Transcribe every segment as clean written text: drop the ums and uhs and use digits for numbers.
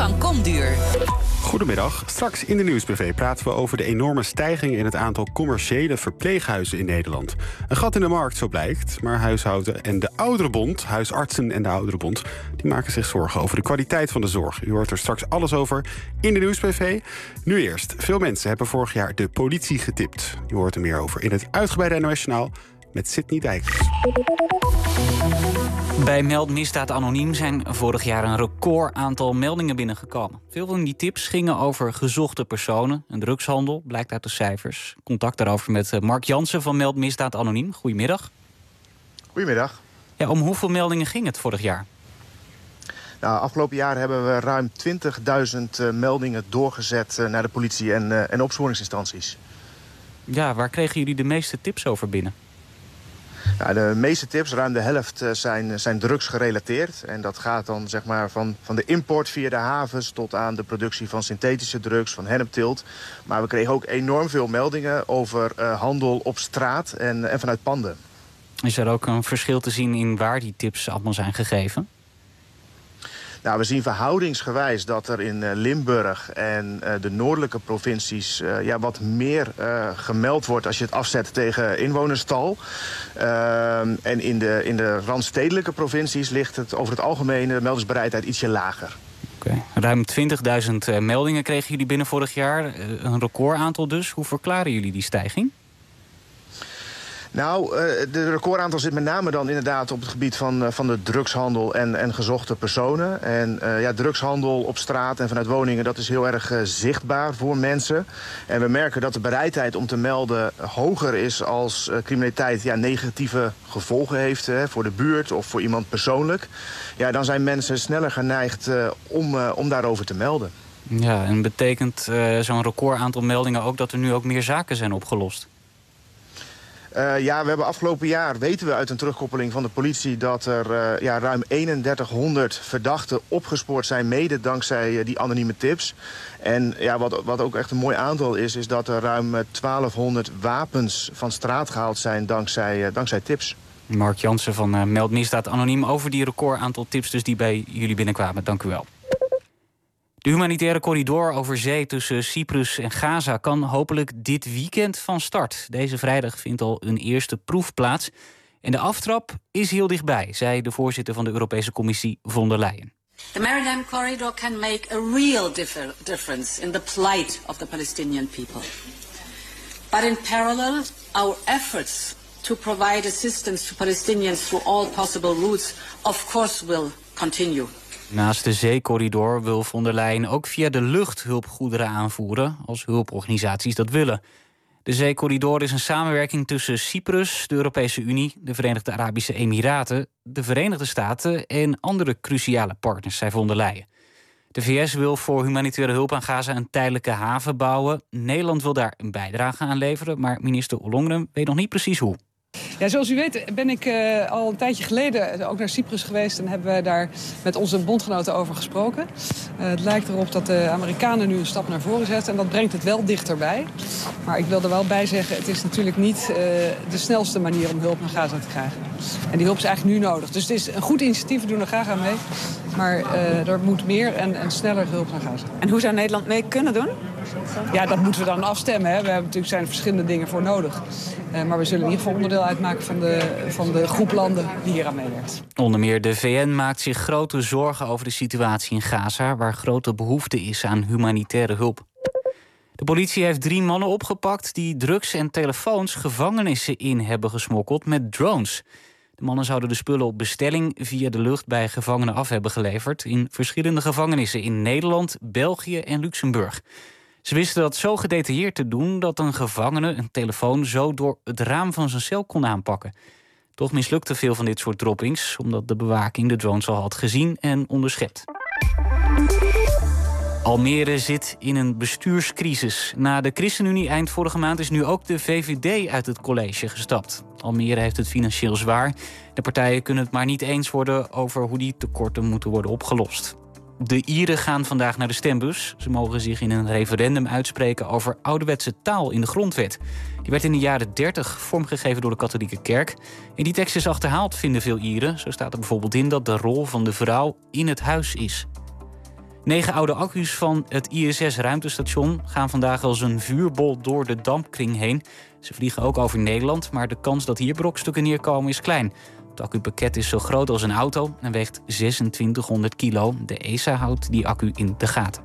van Komduur. Goedemiddag. Straks in de Nieuwsbv praten we over de enorme stijging in het aantal commerciële verpleeghuizen in Nederland. Een gat in de markt, zo blijkt. Maar huishouden en de Ouderenbond, huisartsen en de Ouderenbond, die maken zich zorgen over de kwaliteit van de zorg. U hoort er straks alles over in de Nieuwsbv. Nu eerst. Veel mensen hebben vorig jaar de politie getipt. U hoort er meer over in het uitgebreide NOS-journaal met Sidney Dijkers. Bij Meldmisdaad Anoniem zijn vorig jaar een record aantal meldingen binnengekomen. Veel van die tips gingen over gezochte personen en drugshandel, blijkt uit de cijfers. Contact daarover met Mark Jansen van Meldmisdaad Anoniem. Goedemiddag. Goedemiddag. Ja, om hoeveel meldingen ging het vorig jaar? Nou, afgelopen jaar hebben we ruim 20.000 meldingen doorgezet naar de politie en opsporingsinstanties. Ja, waar kregen jullie de meeste tips over binnen? Nou, de meeste tips, ruim de helft, zijn drugsgerelateerd. En dat gaat dan zeg maar van de import via de havens tot aan de productie van synthetische drugs, van hennepteelt. Maar we kregen ook enorm veel meldingen over handel op straat en vanuit panden. Is er ook een verschil te zien in waar die tips allemaal zijn gegeven? Nou, we zien verhoudingsgewijs dat er in Limburg en de noordelijke provincies wat meer gemeld wordt als je het afzet tegen inwonerstal. En in de randstedelijke provincies ligt het over het algemeen de meldingsbereidheid ietsje lager. Okay. Ruim 20.000 meldingen kregen jullie binnen vorig jaar. Een recordaantal dus. Hoe verklaren jullie die stijging? Nou, de recordaantal zit met name dan inderdaad op het gebied van de drugshandel en gezochte personen. En drugshandel op straat en vanuit woningen, dat is heel erg zichtbaar voor mensen. En we merken dat de bereidheid om te melden hoger is als criminaliteit negatieve gevolgen heeft voor de buurt of voor iemand persoonlijk. Ja, dan zijn mensen sneller geneigd om daarover te melden. Ja, en betekent zo'n recordaantal meldingen ook dat er nu ook meer zaken zijn opgelost? We hebben afgelopen jaar, weten we uit een terugkoppeling van de politie, dat er ruim 3100 verdachten opgespoord zijn, mede dankzij die anonieme tips. En wat ook echt een mooi aantal is dat er ruim 1200 wapens van straat gehaald zijn dankzij tips. Mark Jansen van Meldmisdaad Anoniem over die recordaantal tips dus die bij jullie binnenkwamen. Dank u wel. De humanitaire corridor over zee tussen Cyprus en Gaza kan hopelijk dit weekend van start. Deze vrijdag vindt al een eerste proef plaats. En de aftrap is heel dichtbij, zei de voorzitter van de Europese Commissie von der Leyen. The Maritime Corridor can make a real difference in the plight of the Palestinian people. But in parallel, our efforts to provide assistance to Palestinians through all possible routes of course will continue. Naast de zeecorridor wil von der Leyen ook via de lucht hulpgoederen aanvoeren, als hulporganisaties dat willen. De zeecorridor is een samenwerking tussen Cyprus, de Europese Unie, de Verenigde Arabische Emiraten, de Verenigde Staten en andere cruciale partners, zei von der Leyen. De VS wil voor humanitaire hulp aan Gaza een tijdelijke haven bouwen. Nederland wil daar een bijdrage aan leveren, maar minister Ollongren weet nog niet precies hoe. Ja, zoals u weet ben ik al een tijdje geleden ook naar Cyprus geweest en hebben we daar met onze bondgenoten over gesproken. Het lijkt erop dat de Amerikanen nu een stap naar voren zetten en dat brengt het wel dichterbij. Maar ik wil er wel bij zeggen, het is natuurlijk niet de snelste manier om hulp naar Gaza te krijgen. En die hulp is eigenlijk nu nodig. Dus het is een goed initiatief, we doen er graag aan mee. Maar er moet meer en sneller hulp naar Gaza. En hoe zou Nederland mee kunnen doen? Ja, dat moeten we dan afstemmen. Hè. Zijn er verschillende dingen voor nodig. Maar we zullen in ieder geval onderdeel uitmaken van de groep landen die hier aan meewerkt. Onder meer de VN maakt zich grote zorgen over de situatie in Gaza, waar grote behoefte is aan humanitaire hulp. De politie heeft 3 mannen opgepakt die drugs en telefoons gevangenissen in hebben gesmokkeld met drones. De mannen zouden de spullen op bestelling via de lucht bij gevangenen af hebben geleverd in verschillende gevangenissen in Nederland, België en Luxemburg. Ze wisten dat zo gedetailleerd te doen dat een gevangene een telefoon zo door het raam van zijn cel kon aanpakken. Toch mislukte veel van dit soort droppings, omdat de bewaking de drones al had gezien en onderschept. Almere zit in een bestuurscrisis. Na de ChristenUnie eind vorige maand is nu ook de VVD uit het college gestapt. Almere heeft het financieel zwaar. De partijen kunnen het maar niet eens worden over hoe die tekorten moeten worden opgelost. De Ieren gaan vandaag naar de stembus. Ze mogen zich in een referendum uitspreken over ouderwetse taal in de grondwet. Die werd in de jaren 30 vormgegeven door de katholieke kerk. En die tekst is achterhaald, vinden veel Ieren. Zo staat er bijvoorbeeld in dat de rol van de vrouw in het huis is. 9 oude accu's van het ISS-ruimtestation gaan vandaag als een vuurbol door de dampkring heen. Ze vliegen ook over Nederland, maar de kans dat hier brokstukken neerkomen is klein. Het accupakket is zo groot als een auto en weegt 2600 kilo. De ESA houdt die accu in de gaten.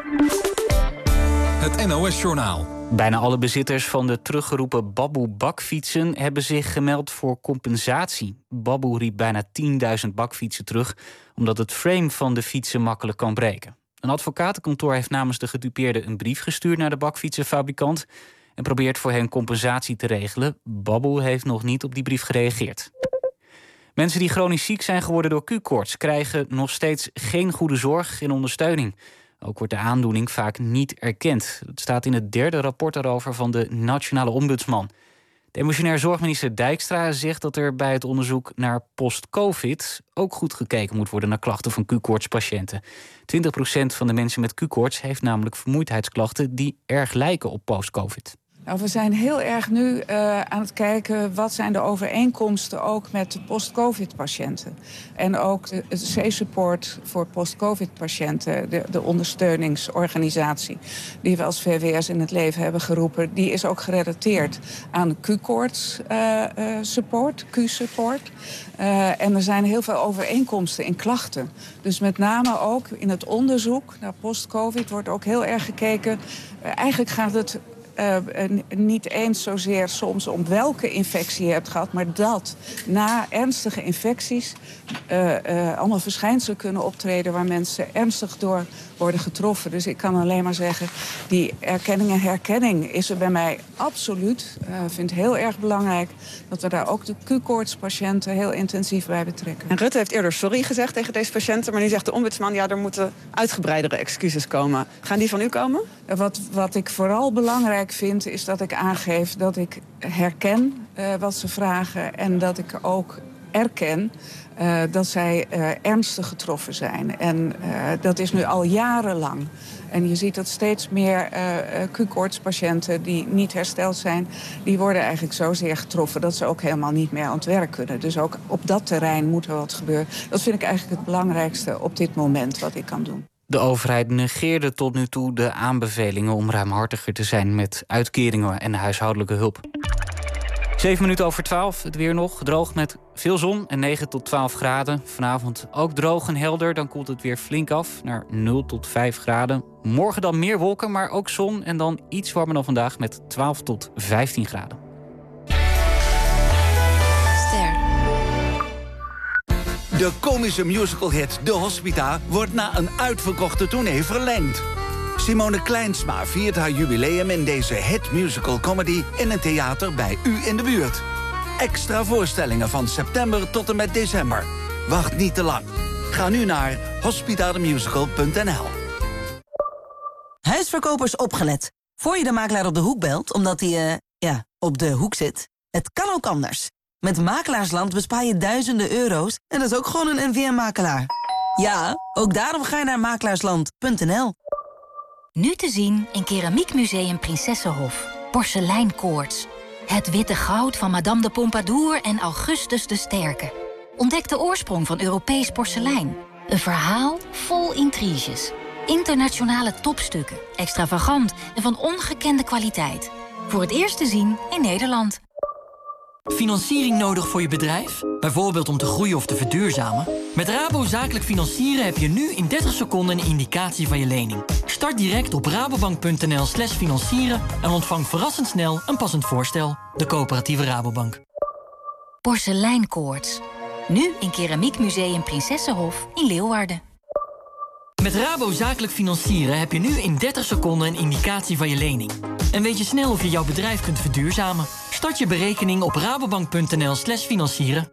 Het NOS-journaal. Bijna alle bezitters van de teruggeroepen Baboe bakfietsen hebben zich gemeld voor compensatie. Baboe riep bijna 10.000 bakfietsen terug, omdat het frame van de fietsen makkelijk kan breken. Een advocatenkantoor heeft namens de gedupeerden een brief gestuurd naar de bakfietsenfabrikant en probeert voor hen compensatie te regelen. Baboe heeft nog niet op die brief gereageerd. Mensen die chronisch ziek zijn geworden door Q-koorts krijgen nog steeds geen goede zorg en ondersteuning. Ook wordt de aandoening vaak niet erkend. Dat staat in het 3e rapport daarover van de Nationale Ombudsman. De emotionair zorgminister Dijkstra zegt dat er bij het onderzoek naar post-covid ook goed gekeken moet worden naar klachten van Q-koortspatiënten. 20% van de mensen met Q-koorts heeft namelijk vermoeidheidsklachten die erg lijken op post-covid. Nou, we zijn heel erg nu aan het kijken wat zijn de overeenkomsten ook met de post-covid-patiënten. En ook de C-support voor post-covid-patiënten, de ondersteuningsorganisatie die we als VWS in het leven hebben geroepen, die is ook gerelateerd aan Q-koorts support, Q-support. En er zijn heel veel overeenkomsten in klachten. Dus met name ook in het onderzoek naar post-covid wordt ook heel erg gekeken. Eigenlijk gaat het niet eens zozeer soms om welke infectie je hebt gehad, maar dat na ernstige infecties allemaal verschijnselen kunnen optreden waar mensen ernstig door worden getroffen. Dus ik kan alleen maar zeggen, die erkenning en herkenning is er bij mij absoluut. Ik vind het heel erg belangrijk dat we daar ook de Q-koortspatiënten heel intensief bij betrekken. En Rutte heeft eerder sorry gezegd tegen deze patiënten, maar nu zegt de ombudsman, ja, er moeten uitgebreidere excuses komen. Gaan die van u komen? Wat ik vooral belangrijk vind, is dat ik aangeef dat ik herken wat ze vragen en dat ik ook erken dat zij ernstig getroffen zijn. En dat is nu al jarenlang. En je ziet dat steeds meer Q-koortspatiënten die niet hersteld zijn, die worden eigenlijk zozeer getroffen dat ze ook helemaal niet meer aan het werk kunnen. Dus ook op dat terrein moet er wat gebeuren. Dat vind ik eigenlijk het belangrijkste op dit moment wat ik kan doen. De overheid negeerde tot nu toe de aanbevelingen om ruimhartiger te zijn met uitkeringen en huishoudelijke hulp. 7:07, het weer nog. Droog met veel zon en 9 tot 12 graden. Vanavond ook droog en helder, dan koelt het weer flink af naar 0 tot 5 graden. Morgen dan meer wolken, maar ook zon en dan iets warmer dan vandaag met 12 tot 15 graden. De komische musicalhit De Hospita wordt na een uitverkochte tournee verlengd. Simone Kleinsma viert haar jubileum in deze hit musical comedy in een theater bij u in de buurt. Extra voorstellingen van september tot en met december. Wacht niet te lang. Ga nu naar hospitademusical.nl. Huisverkopers opgelet. Voor je de makelaar op de hoek belt, omdat hij, op de hoek zit. Het kan ook anders. Met Makelaarsland bespaar je duizenden euro's en dat is ook gewoon een NVM-makelaar. Ja, ook daarom ga je naar makelaarsland.nl. Nu te zien in Keramiekmuseum Prinsessenhof. Porseleinkoorts. Het witte goud van Madame de Pompadour en Augustus de Sterke. Ontdek de oorsprong van Europees porselein. Een verhaal vol intriges. Internationale topstukken. Extravagant en van ongekende kwaliteit. Voor het eerst te zien in Nederland. Financiering nodig voor je bedrijf? Bijvoorbeeld om te groeien of te verduurzamen? Met Rabo Zakelijk Financieren heb je nu in 30 seconden een indicatie van je lening. Start direct op rabobank.nl/financieren en ontvang verrassend snel een passend voorstel. De coöperatieve Rabobank. Porseleinkoorts. Nu in Keramiekmuseum Prinsessenhof in Leeuwarden. Met Rabo Zakelijk Financieren heb je nu in 30 seconden een indicatie van je lening. En weet je snel of je jouw bedrijf kunt verduurzamen? Start je berekening op rabobank.nl/financieren.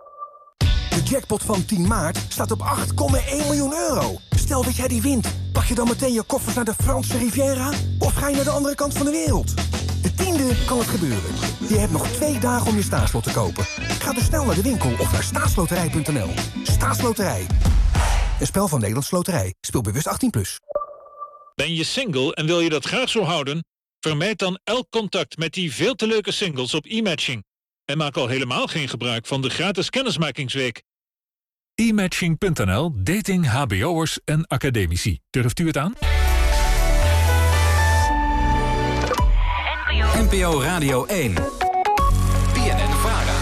De jackpot van 10 maart staat op 8,1 miljoen euro. Stel dat jij die wint, pak je dan meteen je koffers naar de Franse Riviera? Of ga je naar de andere kant van de wereld? De 10e kan het gebeuren. Je hebt nog 2 dagen om je staatslot te kopen. Ga dus snel naar de winkel of naar staatsloterij.nl. Staatsloterij. Een spel van Nederlandse Loterij. Speel bewust 18+. Ben je single en wil je dat graag zo houden? Vermijd dan elk contact met die veel te leuke singles op e-matching. En maak al helemaal geen gebruik van de gratis kennismakingsweek. E-matching.nl, dating hbo'ers en academici. Durft u het aan? NPO Radio 1. BNN-VARA.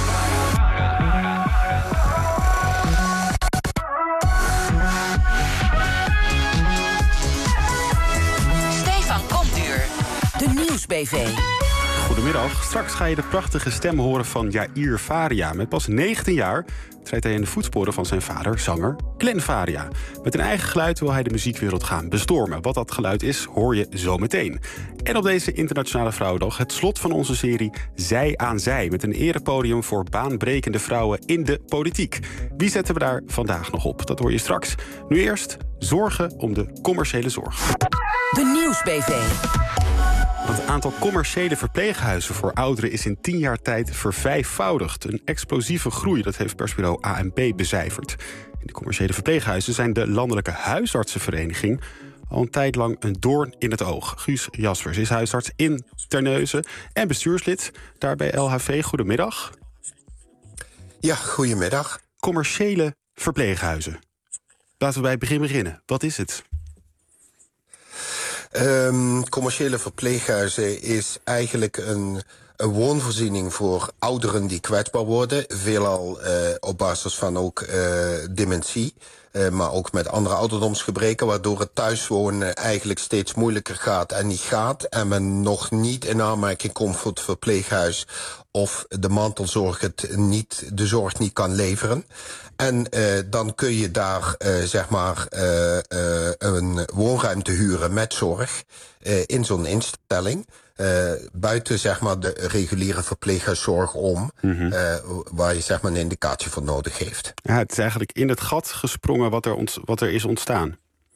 Stefan Komduur. De Nieuwsbv. Goedemiddag. Straks ga je de prachtige stem horen van Jair Faria. Met pas 19 jaar treedt hij in de voetsporen van zijn vader, zanger Glenn Faria. Met een eigen geluid wil hij de muziekwereld gaan bestormen. Wat dat geluid is, hoor je zo meteen. En op deze Internationale Vrouwendag het slot van onze serie Zij aan Zij. Met een erepodium voor baanbrekende vrouwen in de politiek. Wie zetten we daar vandaag nog op? Dat hoor je straks. Nu eerst zorgen om de commerciële zorg. De Nieuwsbv. Het aantal commerciële verpleeghuizen voor ouderen is in 10 jaar tijd vervijfvoudigd. Een explosieve groei, dat heeft persbureau ANP becijferd. In de commerciële verpleeghuizen zijn de Landelijke Huisartsenvereniging al een tijd lang een doorn in het oog. Guus Jaspers is huisarts in Terneuzen en bestuurslid daar bij LHV. Goedemiddag. Ja, goedemiddag. Commerciële verpleeghuizen. Laten we bij het begin beginnen. Wat is het? Commerciële verpleeghuizen is eigenlijk een woonvoorziening voor ouderen die kwetsbaar worden. Veelal op basis van ook dementie. Maar ook met andere ouderdomsgebreken, waardoor het thuiswonen eigenlijk steeds moeilijker gaat en niet gaat. En men nog niet in aanmerking komt voor het verpleeghuis of de mantelzorg de zorg niet kan leveren. En dan kun je daar een woonruimte huren met zorg in zo'n instelling. Buiten de reguliere verpleeghuiszorg om, waar je een indicatie voor nodig heeft. Ja, het is eigenlijk in het gat gesprongen wat er is ontstaan.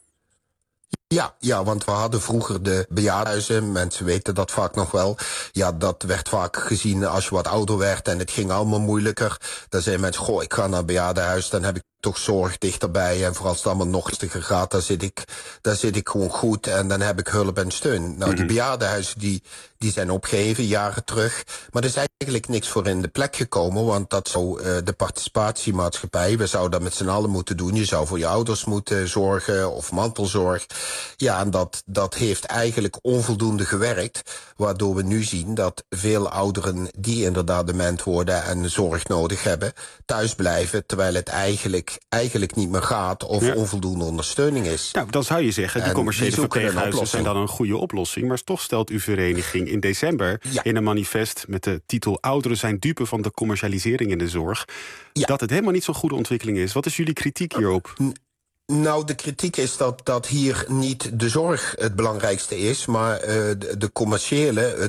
Ja, want we hadden vroeger de bejaardenhuizen. Mensen weten dat vaak nog wel. Ja, dat werd vaak gezien als je wat ouder werd en het ging allemaal moeilijker. Dan zei mensen, ik ga naar een bejaardenhuis, dan heb ik toch zorg dichterbij. En vooral als het allemaal nog rustiger gaat, dan zit ik gewoon goed en dan heb ik hulp en steun. Nou, die bejaardenhuizen die zijn opgeheven jaren terug. Maar er is eigenlijk niks voor in de plek gekomen, want dat zou de participatiemaatschappij, we zouden dat met z'n allen moeten doen. Je zou voor je ouders moeten zorgen of mantelzorg. Ja, en dat heeft eigenlijk onvoldoende gewerkt, waardoor we nu zien dat veel ouderen die inderdaad dement worden en zorg nodig hebben, thuis blijven, terwijl het eigenlijk niet meer gaat of onvoldoende ondersteuning is. Nou, dan zou je zeggen, die commerciële verpleeghuizen zijn dan een goede oplossing. Maar toch stelt uw vereniging in december in een manifest met de titel Ouderen zijn dupe van de commercialisering in de zorg, dat het helemaal niet zo'n goede ontwikkeling is. Wat is jullie kritiek hierop? Nou, de kritiek is dat hier niet de zorg het belangrijkste is, maar de commerciële,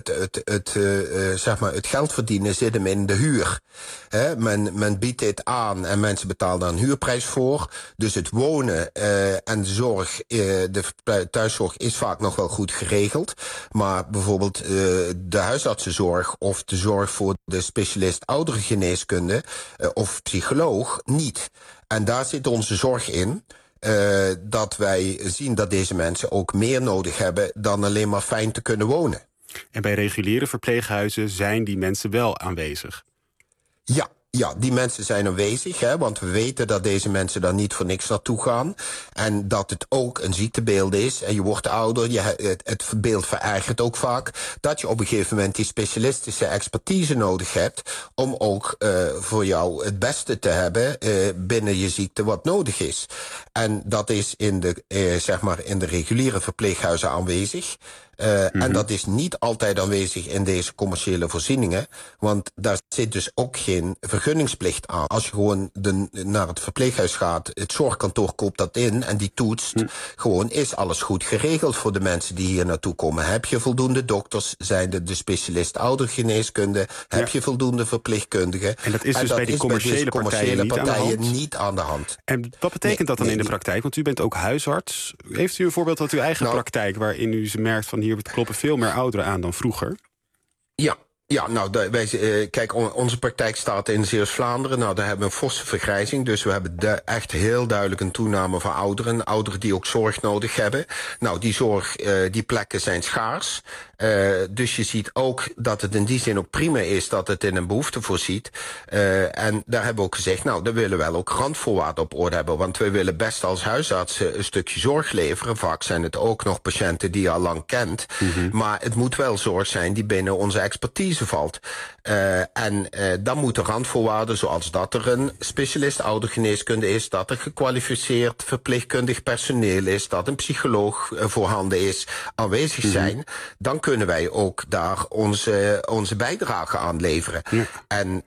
het geld verdienen zit hem in de huur. Men biedt dit aan en mensen betalen daar een huurprijs voor. Dus het wonen en de zorg, de thuiszorg is vaak nog wel goed geregeld. Maar bijvoorbeeld de huisartsenzorg of de zorg voor de specialist ouderengeneeskunde of psycholoog niet. En daar zit onze zorg in. Dat wij zien dat deze mensen ook meer nodig hebben dan alleen maar fijn te kunnen wonen. En bij reguliere verpleeghuizen zijn die mensen wel aanwezig? Ja, die mensen zijn aanwezig, want we weten dat deze mensen daar niet voor niks naartoe gaan. En dat het ook een ziektebeeld is. En je wordt ouder, het beeld verergert ook vaak. Dat je op een gegeven moment die specialistische expertise nodig hebt om ook voor jou het beste te hebben binnen je ziekte wat nodig is. En dat is in de reguliere verpleeghuizen aanwezig. En dat is niet altijd aanwezig in deze commerciële voorzieningen. Want daar zit dus ook geen vergunningsplicht aan. Als je gewoon naar het verpleeghuis gaat, het zorgkantoor koopt dat in en die toetst. Gewoon, is alles goed geregeld voor de mensen die hier naartoe komen? Heb je voldoende dokters? Zijn de specialist oudergeneeskunde? Heb je voldoende verpleegkundigen? En dat is dus bij die commerciële partijen niet aan de hand. En wat betekent dat dan in de praktijk? Want u bent ook huisarts. Heeft u een voorbeeld uit uw eigen praktijk waarin u merkt van hier kloppen veel meer ouderen aan dan vroeger? Ja, nou, kijk, onze praktijk staat in Zeeuws-Vlaanderen. Nou, daar hebben we een forse vergrijzing. Dus we hebben echt heel duidelijk een toename van ouderen. Ouderen die ook zorg nodig hebben. Nou, die plekken zijn schaars. Dus je ziet ook dat het in die zin ook prima is dat het in een behoefte voorziet. En daar hebben we ook gezegd, nou, daar willen we wel ook randvoorwaarden op orde hebben. Want wij willen best als huisartsen een stukje zorg leveren. Vaak zijn het ook nog patiënten die je al lang kent. Maar het moet wel zorg zijn die binnen onze expertise valt. En dan moeten randvoorwaarden, zoals dat er een specialist oudergeneeskunde is, dat er gekwalificeerd verpleegkundig personeel is, dat een psycholoog voorhanden is, aanwezig zijn. Dan kunnen wij ook daar onze bijdrage aan leveren. Ja. En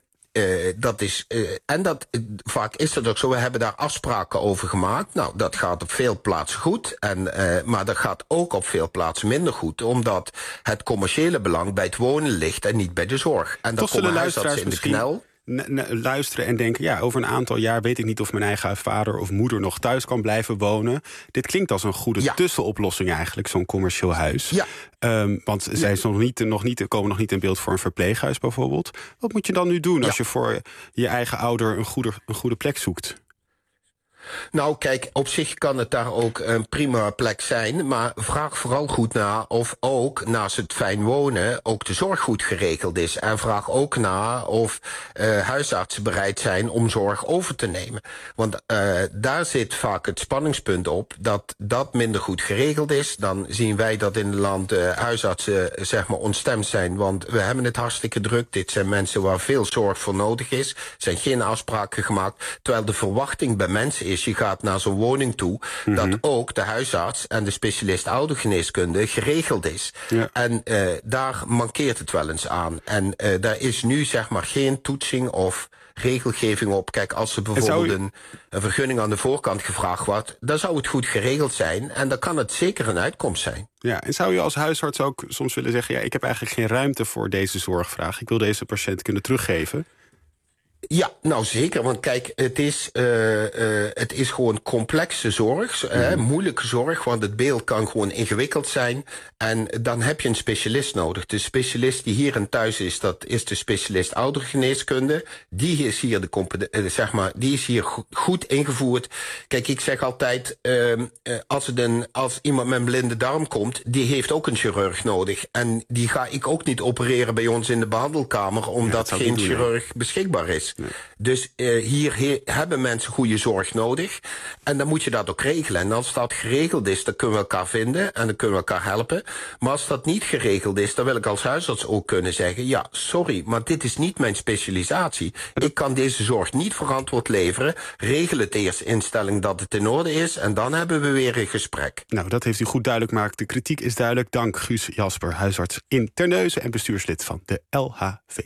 vaak is het ook zo, we hebben daar afspraken over gemaakt. Nou, dat gaat op veel plaatsen goed, maar dat gaat ook op veel plaatsen minder goed, omdat het commerciële belang bij het wonen ligt en niet bij de zorg. En dan komen huisartsen in de knel. Luisteren en denken, ja, over een aantal jaar weet ik niet of mijn eigen vader of moeder nog thuis kan blijven wonen. Dit klinkt als een goede tussenoplossing eigenlijk, zo'n commercieel huis. Ja. Want zij komen nog niet in beeld voor een verpleeghuis bijvoorbeeld. Wat moet je dan nu doen als je voor je eigen ouder een goede plek zoekt? Nou, kijk, op zich kan het daar ook een prima plek zijn, maar vraag vooral goed na of ook naast het fijn wonen ook de zorg goed geregeld is. En vraag ook na of huisartsen bereid zijn om zorg over te nemen. Want daar zit vaak het spanningspunt op dat dat minder goed geregeld is. Dan zien wij dat in het land huisartsen zeg maar ontstemd zijn, want we hebben het hartstikke druk. Dit zijn mensen waar veel zorg voor nodig is. Er zijn geen afspraken gemaakt, terwijl de verwachting bij mensen is, je gaat naar zo'n woning toe, dat ook de huisarts en de specialist oudergeneeskunde geregeld is. Ja. En daar mankeert het wel eens aan. En daar is nu zeg maar geen toetsing of regelgeving op. Kijk, als er bijvoorbeeld een vergunning aan de voorkant gevraagd wordt, dan zou het goed geregeld zijn en dan kan het zeker een uitkomst zijn. Ja, en zou je als huisarts ook soms willen zeggen, ja, ik heb eigenlijk geen ruimte voor deze zorgvraag. Ik wil deze patiënt kunnen teruggeven? Ja, nou zeker, want kijk, het is gewoon complexe zorg, moeilijke zorg, want het beeld kan gewoon ingewikkeld zijn. En dan heb je een specialist nodig. De specialist die hier en thuis is, dat is de specialist oudergeneeskunde. Die is hier die is hier goed ingevoerd. Kijk, ik zeg altijd, als iemand met een blinde darm komt, die heeft ook een chirurg nodig. En die ga ik ook niet opereren bij ons in de behandelkamer, omdat geen chirurg beschikbaar is. Nee. Dus hier hebben mensen goede zorg nodig. En dan moet je dat ook regelen. En als dat geregeld is, dan kunnen we elkaar vinden en dan kunnen we elkaar helpen. Maar als dat niet geregeld is, dan wil ik als huisarts ook kunnen zeggen, ja, sorry, maar dit is niet mijn specialisatie. Ik kan deze zorg niet verantwoord leveren. Regel het eerst instelling dat het in orde is en dan hebben we weer een gesprek. Nou, dat heeft u goed duidelijk gemaakt. De kritiek is duidelijk. Dank Guus Jasper, huisarts in Terneuzen en bestuurslid van de LHV.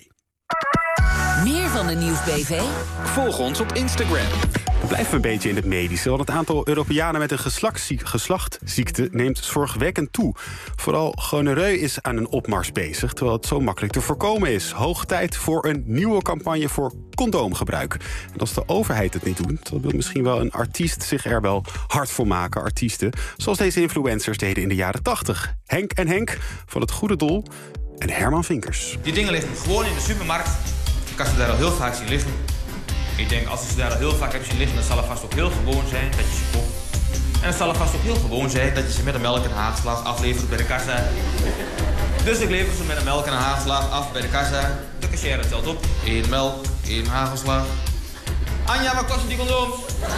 Meer van de Nieuwsbv? Volg ons op Instagram. We blijven een beetje in het medische, want het aantal Europeanen met een geslachtsziekte neemt zorgwekkend toe. Vooral gonoreu is aan een opmars bezig, terwijl het zo makkelijk te voorkomen is. Hoog tijd voor een nieuwe campagne voor condoomgebruik. En als de overheid het niet doet, dan wil misschien wel een artiest zich er wel hard voor maken. Artiesten, zoals deze influencers deden in de jaren 80. Henk en Henk van het Goede Doel en Herman Vinkers. Die dingen liggen gewoon in de supermarkt. Ik kan ze daar al heel vaak zien liggen. Ik denk, als je ze daar al heel vaak hebt zien liggen, dan zal het vast ook heel gewoon zijn dat je ze koopt. En het zal het vast ook heel gewoon zijn dat je ze met een melk en hagelslag aflevert bij de kassa. Dus ik lever ze met een melk en een hagelslag af bij de kassa. De cashier telt op. 1 melk, 1 hagelslag. Anja, wat kosten die condooms?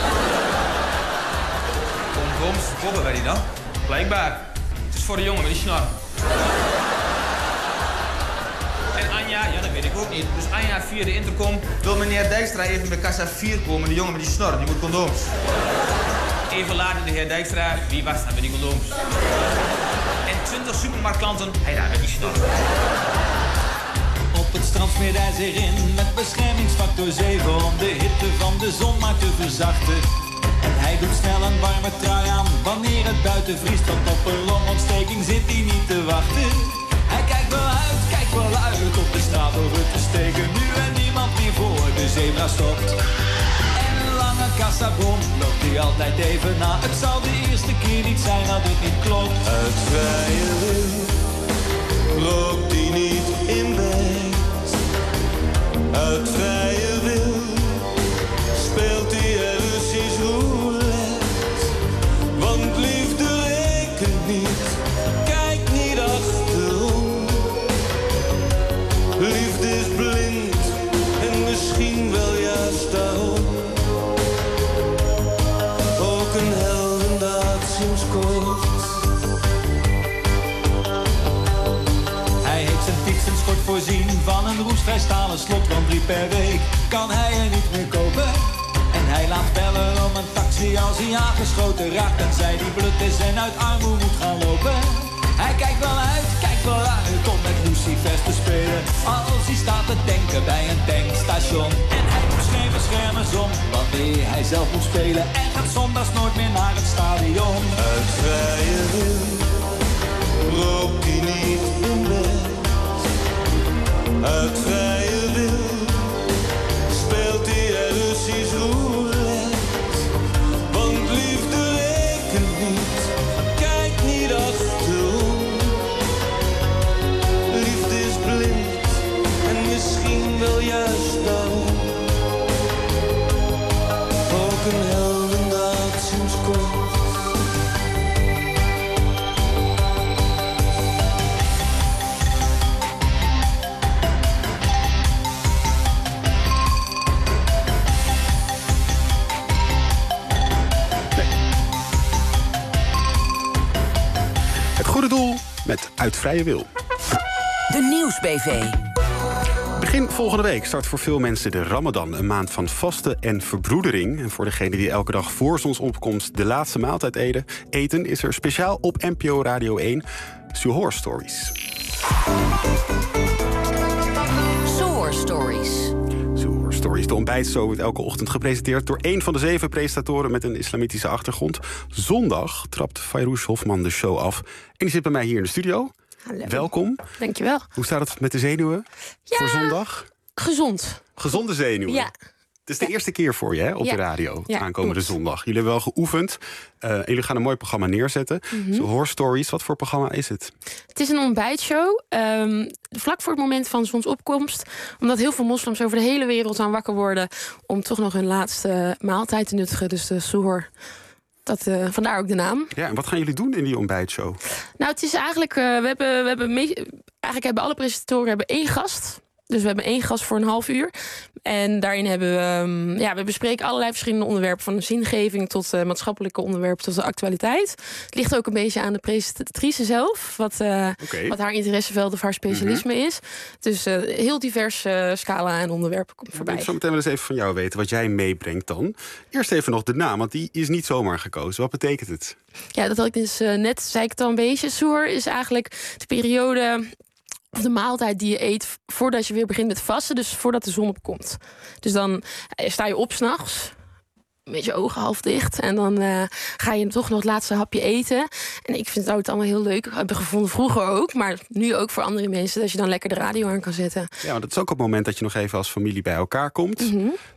Condooms, kopen wij die dan? Blijkbaar. Het is voor de jongen met die snor. En Anja, ja, dat weet ik ook niet. Dus Anja via de intercom wil meneer Dijkstra even bij kassa 4 komen. De jongen met die snor, die moet condooms. Even later de heer Dijkstra, wie was dat met die condooms? En 20 supermarktklanten, hij daar met die snor. Op het strand smeert hij zich in met beschermingsfactor 7 om de hitte van de zon maar te verzachten. En hij doet snel een warme trui aan wanneer het buiten vriest, want op een longontsteking zit hij niet te wachten. Hij kijkt wel uit op de straat over te steken. Nu en niemand meer voor de zebra stopt. En een lange kassabon loopt hij altijd even na. Het zal de eerste keer niet zijn dat het niet klopt. Uit vrije wil rookt hij niet in bed. niet, kijk niet achterom. Liefde is blind en misschien wel juist daarom. Ook een heldendaad sinds kort. Hij heeft zijn fietsenschort voorzien van een roestvrij stalen slot. Want 3 per week kan hij er niet meer kopen. En hij laat bellen om een taxi als hij aangeschoten raakt. En zij die blut is en uit armoede moet gaan lopen. Hij kijkt wel uit om met lucifers te spelen. Als hij staat te denken bij een tankstation. En hij moet geen beschermers om wanneer hij zelf moet spelen. En gaat zondags nooit meer naar het stadion. Uit vrije wil rookt hij niet in bed. Uit vrije wil speelt hij Russisch roulette. Want liefde rekent niet, kijk niet achterom. Liefde is blind en misschien wel juist daarom. Ook een heldendaad sinds kort. Goede doel met Uit Vrije Wil. De Nieuwsbv. Begin volgende week start voor veel mensen de Ramadan. Een maand van vasten en verbroedering. En voor degenen die elke dag voor zonsopkomst de laatste maaltijd eten... is er speciaal op NPO Radio 1 Suhoor Stories. Suhoor Stories. Suhoor Stories, de ontbijtshow wordt elke ochtend gepresenteerd... door één van de 7 presentatoren met een islamitische achtergrond. Zondag trapt Fayrouz Hofman de show af. En die zit bij mij hier in de studio. Hallo. Welkom. Dankjewel. Hoe staat het met de zenuwen voor zondag? Gezond. Gezonde zenuwen? Ja. Het is de eerste keer voor je hè, op de radio, aankomende zondag. Jullie hebben wel geoefend. En jullie gaan een mooi programma neerzetten. Suhoor Stories, wat voor programma is het? Het is een ontbijtshow. Vlak voor het moment van zonsopkomst. Omdat heel veel moslims over de hele wereld aan wakker worden... om toch nog hun laatste maaltijd te nuttigen. Dus de suhoor. Vandaar ook de naam. Ja, en wat gaan jullie doen in die ontbijtshow? Nou, het is eigenlijk... Eigenlijk hebben alle presentatoren 1 gast... Dus we hebben 1 gast voor een half uur. En daarin hebben we... we bespreken allerlei verschillende onderwerpen. Van zingeving tot maatschappelijke onderwerpen tot de actualiteit. Het ligt ook een beetje aan de presentatrice zelf. Wat haar interesseveld of haar specialisme is. Dus heel divers scala en onderwerpen komt voorbij. Ik zal meteen wel eens even van jou weten wat jij meebrengt dan. Eerst even nog de naam, want die is niet zomaar gekozen. Wat betekent het? Ja, dat had ik dus net, zei ik het al een beetje. Suhoor is eigenlijk de periode... of de maaltijd die je eet voordat je weer begint met vasten. Dus voordat de zon opkomt. Dus dan sta je op 's nachts. Met je ogen half dicht. En dan ga je toch nog het laatste hapje eten. En ik vind het allemaal heel leuk. Heb ik gevonden vroeger ook. Maar nu ook voor andere mensen. Dat je dan lekker de radio aan kan zetten. Ja, want het is ook op het moment dat je nog even als familie bij elkaar komt.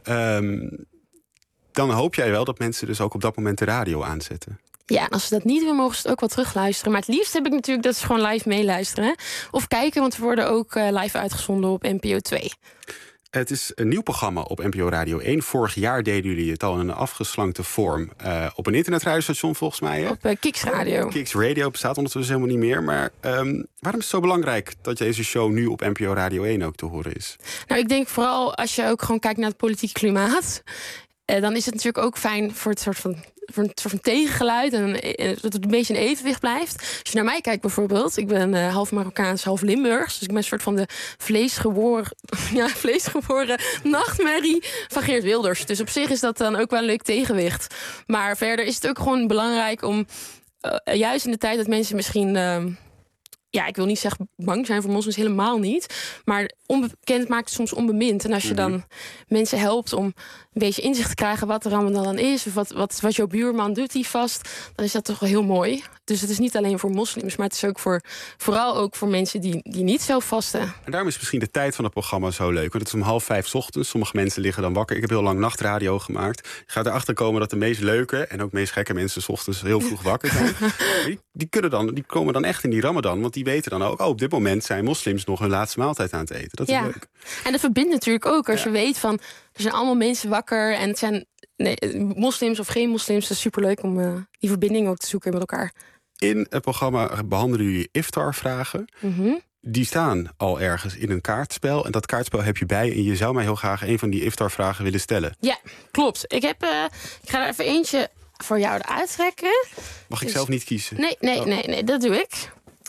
Dan hoop jij wel dat mensen dus ook op dat moment de radio aanzetten. Ja, en als ze dat niet willen, mogen ze het ook wel terugluisteren. Maar het liefst heb ik natuurlijk dat ze gewoon live meeluisteren. Hè? Of kijken, want we worden ook live uitgezonden op NPO 2. Het is een nieuw programma op NPO Radio 1. Vorig jaar deden jullie het al in een afgeslankte vorm. Op een internetradiostation volgens mij. Hè? Op Kicks Radio. Kicks Radio bestaat ondertussen helemaal niet meer. Maar waarom is het zo belangrijk dat deze show nu op NPO Radio 1 ook te horen is? Nou, ik denk vooral als je ook gewoon kijkt naar het politieke klimaat. Dan is het natuurlijk ook fijn voor het soort van tegengeluid. En dat het een beetje in evenwicht blijft. Als je naar mij kijkt bijvoorbeeld. Ik ben half Marokkaans, half Limburgs. Dus ik ben een soort van de vleesgeboren nachtmerrie van Geert Wilders. Dus op zich is dat dan ook wel een leuk tegenwicht. Maar verder is het ook gewoon belangrijk om... juist in de tijd dat mensen misschien... ik wil niet zeggen bang zijn voor moslims, helemaal niet. Maar onbekend maakt het soms onbemind. En als je dan mensen helpt om een beetje inzicht te krijgen wat de Ramadan dan is... of wat jouw buurman doet die vast, dan is dat toch wel heel mooi. Dus het is niet alleen voor moslims, maar het is ook vooral ook voor mensen die niet zelf vasten. En daarom is misschien de tijd van het programma zo leuk. Want het is om 4:30 ochtends. Sommige mensen liggen dan wakker. Ik heb heel lang nachtradio gemaakt. Je gaat erachter komen dat de meest leuke en ook meest gekke mensen 's ochtends heel vroeg wakker zijn. Die komen dan echt in die Ramadan. Want die weten dan ook, op dit moment zijn moslims nog hun laatste maaltijd aan het eten. Dat is leuk. En dat verbindt natuurlijk ook als je weet van... er zijn allemaal mensen wakker en het zijn moslims of geen moslims. Het is superleuk om die verbinding ook te zoeken met elkaar. In het programma behandelen jullie iftar-vragen. Die staan al ergens in een kaartspel. En dat kaartspel heb je bij. En je zou mij heel graag een van die iftar-vragen willen stellen. Ja, klopt. Ik ga er even eentje voor jou eruit trekken. Mag ik zelf niet kiezen? Nee, dat doe ik.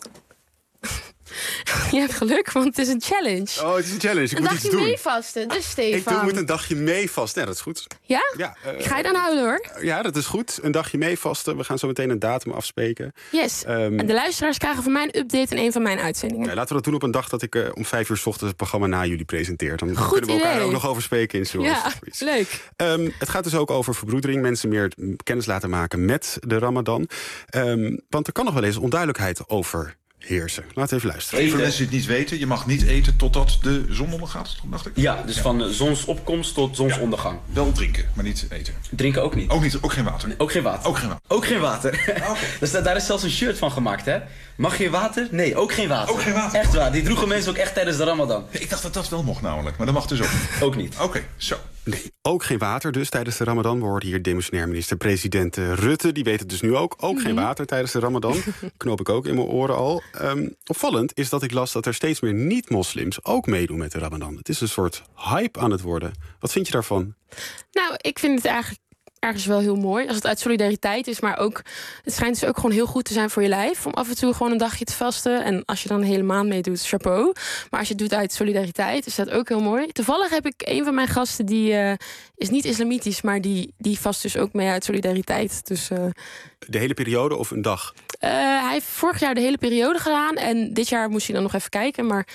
Je hebt geluk, want het is een challenge. Oh, het is een challenge. Ik een moet iets doen. dagje meevasten, dus Stefan. Ik moet een dagje meevasten. Ja, dat is goed. Ja? Ja, ga je dan houden, hoor. Ja, dat is goed. Een dagje meevasten. We gaan zo meteen een datum afspreken. Yes. En de luisteraars krijgen van mij een update in een van mijn uitzendingen. Ja, laten we dat doen op een dag dat ik om 5 uur 's ochtends het programma na jullie presenteer. Dan goed kunnen we elkaar idee. ook nog over spreken in Source Stories. Leuk. Het gaat dus ook over verbroedering. Mensen meer kennis laten maken met de Ramadan. Want er kan nog wel eens onduidelijkheid over heersen. Laten we even luisteren. Even voor mensen die het niet weten, je mag niet eten totdat de zon ondergaat, dacht ik? Ja, dus van zonsopkomst tot zonsondergang. Wel drinken, maar niet eten. Drinken ook niet. Ook geen water? Nee, ook geen water. Ook geen water. Dus daar is zelfs een shirt van gemaakt, hè? Mag je water? Nee, ook geen water. Ook geen water? Echt waar. Die droegen mensen ook echt tijdens de Ramadan. Ik dacht dat dat wel mocht namelijk, maar dat mag dus ook niet. Ook niet. Oké, zo. Nee, ook geen water dus tijdens de Ramadan. We hoorden hier demissionair minister-president Rutte. Die weet het dus nu ook. Ook geen water tijdens de Ramadan. Knoop ik ook in mijn oren al. Opvallend is dat ik las dat er steeds meer niet-moslims ook meedoen met de Ramadan. Het is een soort hype aan het worden. Wat vind je daarvan? Nou, ik vind het eigenlijk ergens wel heel mooi. Als het uit solidariteit is, maar ook het schijnt dus ook gewoon heel goed te zijn voor je lijf. Om af en toe gewoon een dagje te vasten. En als je dan een hele maand meedoet, chapeau. Maar als je het doet uit solidariteit, is dat ook heel mooi. Toevallig heb ik een van mijn gasten, die is niet islamitisch, maar die vast dus ook mee uit solidariteit. Dus, de hele periode of een dag? Hij heeft vorig jaar de hele periode gedaan. En dit jaar moest hij dan nog even kijken. Maar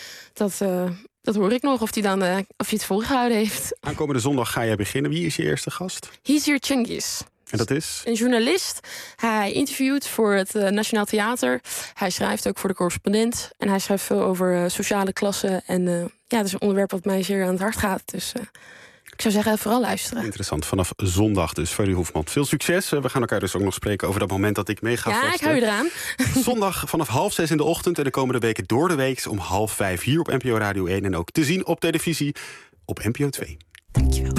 dat hoor ik nog, of hij het volgehouden heeft. Aankomende zondag ga jij beginnen. Wie is je eerste gast? Hizir Cengiz. En dat is? Een journalist. Hij interviewt voor het Nationaal Theater. Hij schrijft ook voor de Correspondent. En hij schrijft veel over sociale klassen. En dat is een onderwerp wat mij zeer aan het hart gaat. Dus ik zou zeggen, vooral luisteren. Interessant. Vanaf zondag dus. Ferdy Hofman, veel succes. We gaan elkaar dus ook nog spreken over dat moment dat ik mee ga vasten. Ja, ik hou je eraan. Zondag vanaf 4:30 in de ochtend. En de komende weken door de week om 4:30 hier op NPO Radio 1. En ook te zien op televisie op NPO 2. Dankjewel.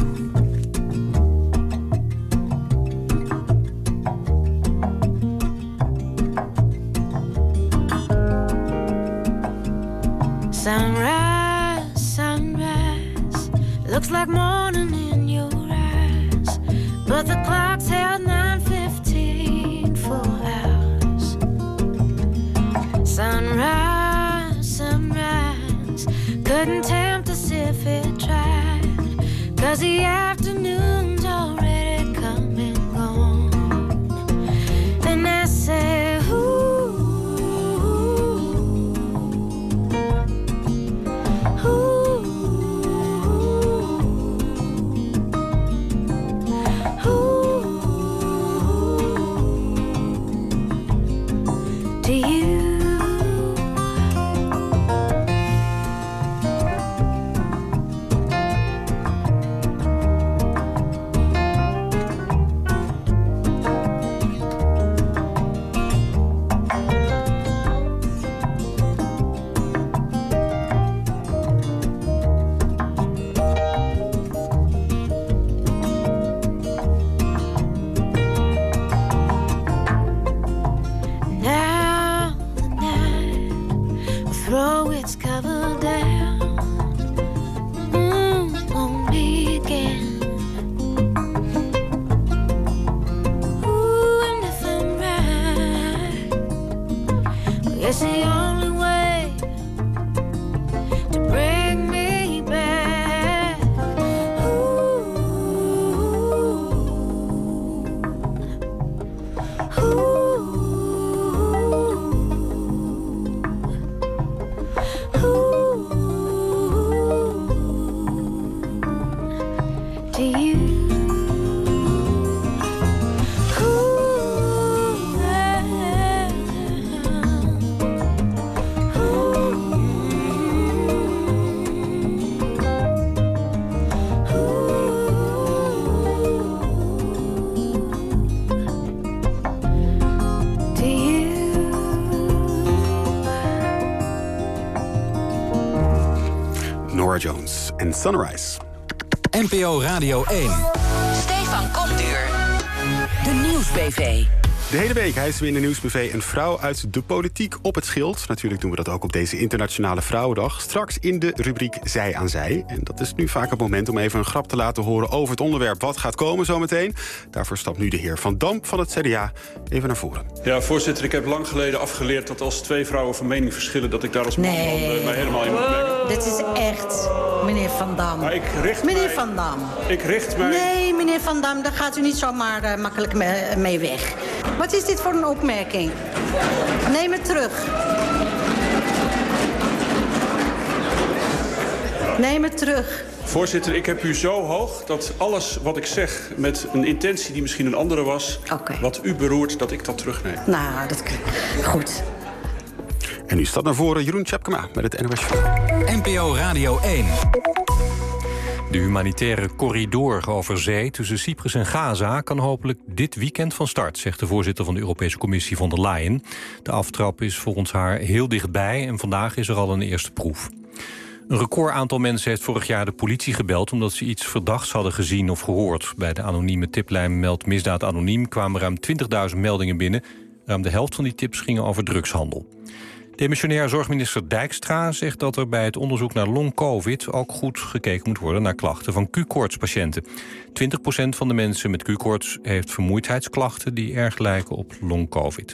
Sunrise, sunrise, looks like morning in your eyes, but the clock's held 9:15 for hours. Sunrise, sunrise, couldn't tempt us if it tried, 'cause the afternoon's already come and gone. Then I say, ooh, Jones en Sunrise. NPO Radio 1. Stefan Komduur. De Nieuwsbv. De hele week hijsen we in de Nieuwsbv een vrouw uit de politiek op het schild. Natuurlijk doen we dat ook op deze Internationale Vrouwendag. Straks in de rubriek Zij aan Zij. En dat is nu vaak het moment om even een grap te laten horen over het onderwerp wat gaat komen zometeen. Daarvoor stapt nu de heer Van Dam van het CDA even naar voren. Ja, voorzitter, ik heb lang geleden afgeleerd dat als twee vrouwen van mening verschillen, dat ik daar als man mij helemaal in moet mengen. Dit is echt, meneer Van Dam. Maar Van Dam. Ik richt mij... Nee, meneer Van Dam, daar gaat u niet zomaar makkelijk mee weg. Wat is dit voor een opmerking? Neem het terug. Neem het terug. Voorzitter, ik heb u zo hoog dat alles wat ik zeg met een intentie die misschien een andere was, wat u beroert, dat ik dat terugneem. Nou, dat klinkt goed. En nu staat naar voren Jeroen Tjepkema met het NOS. NPO Radio 1. De humanitaire corridor over zee tussen Cyprus en Gaza kan hopelijk dit weekend van start, zegt de voorzitter van de Europese Commissie von der Leyen. De aftrap is volgens haar heel dichtbij en vandaag is er al een eerste proef. Een record aantal mensen heeft vorig jaar de politie gebeld omdat ze iets verdachts hadden gezien of gehoord. Bij de anonieme tiplijn Meld Misdaad Anoniem kwamen ruim 20.000 meldingen binnen. Ruim de helft van die tips gingen over drugshandel. Demissionair zorgminister Dijkstra zegt dat er bij het onderzoek naar long-covid ook goed gekeken moet worden naar klachten van Q-koortspatiënten. 20% van de mensen met Q-koorts heeft vermoeidheidsklachten die erg lijken op long-covid.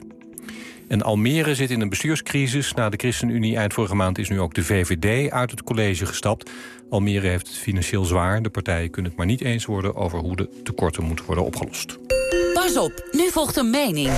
En Almere zit in een bestuurscrisis. Na de ChristenUnie eind vorige maand is nu ook de VVD uit het college gestapt. Almere heeft het financieel zwaar. De partijen kunnen het maar niet eens worden over hoe de tekorten moeten worden opgelost. Pas op, nu volgt een mening.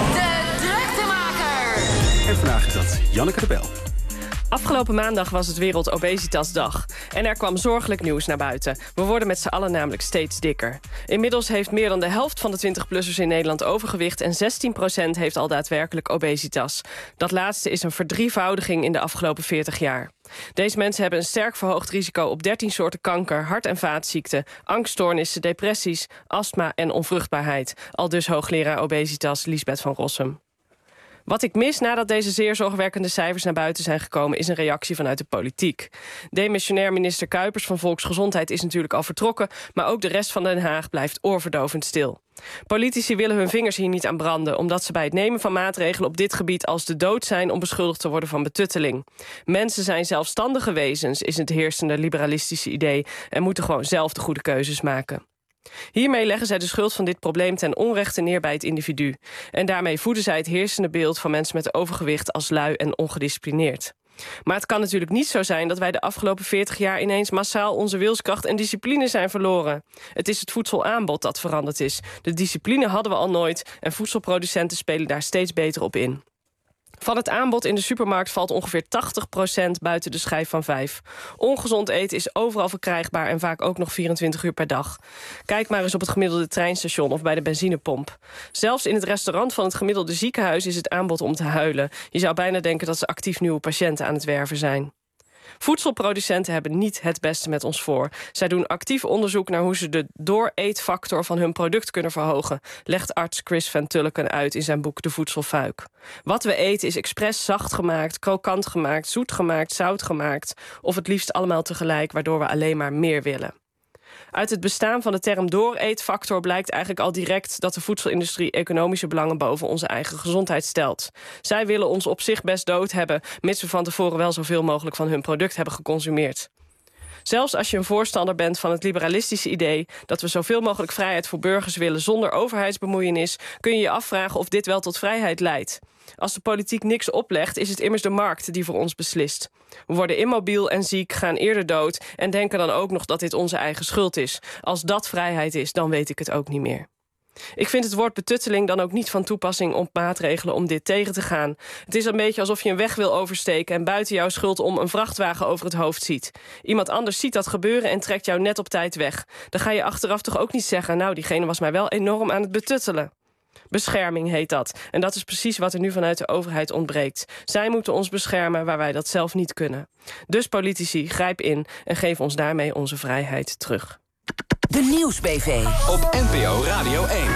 De Druktemaker! En vandaag is dat Janneke de Bel. Afgelopen maandag was het Wereld Obesitasdag. En er kwam zorgelijk nieuws naar buiten. We worden met z'n allen namelijk steeds dikker. Inmiddels heeft meer dan de helft van de 20-plussers in Nederland overgewicht... en 16% heeft al daadwerkelijk obesitas. Dat laatste is een verdrievoudiging in de afgelopen 40 jaar. Deze mensen hebben een sterk verhoogd risico op 13 soorten kanker, hart- en vaatziekten, angststoornissen, depressies, astma en onvruchtbaarheid. Aldus hoogleraar obesitas Liesbeth van Rossum. Wat ik mis nadat deze zeer zorgwekkende cijfers naar buiten zijn gekomen... is een reactie vanuit de politiek. Demissionair minister Kuipers van Volksgezondheid is natuurlijk al vertrokken... maar ook de rest van Den Haag blijft oorverdovend stil. Politici willen hun vingers hier niet aan branden... omdat ze bij het nemen van maatregelen op dit gebied als de dood zijn... om beschuldigd te worden van betutteling. Mensen zijn zelfstandige wezens, is het heersende liberalistische idee... en moeten gewoon zelf de goede keuzes maken. Hiermee leggen zij de schuld van dit probleem ten onrechte neer bij het individu. En daarmee voeden zij het heersende beeld van mensen met overgewicht als lui en ongedisciplineerd. Maar het kan natuurlijk niet zo zijn dat wij de afgelopen 40 jaar ineens massaal onze wilskracht en discipline zijn verloren. Het is het voedselaanbod dat veranderd is. De discipline hadden we al nooit en voedselproducenten spelen daar steeds beter op in. Van het aanbod in de supermarkt valt ongeveer 80% buiten de schijf van 5. Ongezond eten is overal verkrijgbaar en vaak ook nog 24 uur per dag. Kijk maar eens op het gemiddelde treinstation of bij de benzinepomp. Zelfs in het restaurant van het gemiddelde ziekenhuis is het aanbod om te huilen. Je zou bijna denken dat ze actief nieuwe patiënten aan het werven zijn. Voedselproducenten hebben niet het beste met ons voor. Zij doen actief onderzoek naar hoe ze de dooreetfactor van hun product kunnen verhogen, legt arts Chris van Tulleken uit in zijn boek De Voedselfuik. Wat we eten is expres zacht gemaakt, krokant gemaakt, zoet gemaakt, zout gemaakt, of het liefst allemaal tegelijk, waardoor we alleen maar meer willen. Uit het bestaan van de term dooreetfactor blijkt eigenlijk al direct dat de voedselindustrie economische belangen boven onze eigen gezondheid stelt. Zij willen ons op zich best dood hebben, mits we van tevoren wel zoveel mogelijk van hun product hebben geconsumeerd. Zelfs als je een voorstander bent van het liberalistische idee dat we zoveel mogelijk vrijheid voor burgers willen zonder overheidsbemoeienis, kun je je afvragen of dit wel tot vrijheid leidt. Als de politiek niks oplegt, is het immers de markt die voor ons beslist. We worden immobiel en ziek, gaan eerder dood en denken dan ook nog dat dit onze eigen schuld is. Als dat vrijheid is, dan weet ik het ook niet meer. Ik vind het woord betutteling dan ook niet van toepassing op maatregelen om dit tegen te gaan. Het is een beetje alsof je een weg wil oversteken en buiten jouw schuld om een vrachtwagen over het hoofd ziet. Iemand anders ziet dat gebeuren en trekt jou net op tijd weg. Dan ga je achteraf toch ook niet zeggen, nou, diegene was mij wel enorm aan het betuttelen. Bescherming heet dat. En dat is precies wat er nu vanuit de overheid ontbreekt. Zij moeten ons beschermen waar wij dat zelf niet kunnen. Dus politici, grijp in en geef ons daarmee onze vrijheid terug. De Nieuwsbv. Op NPO Radio 1.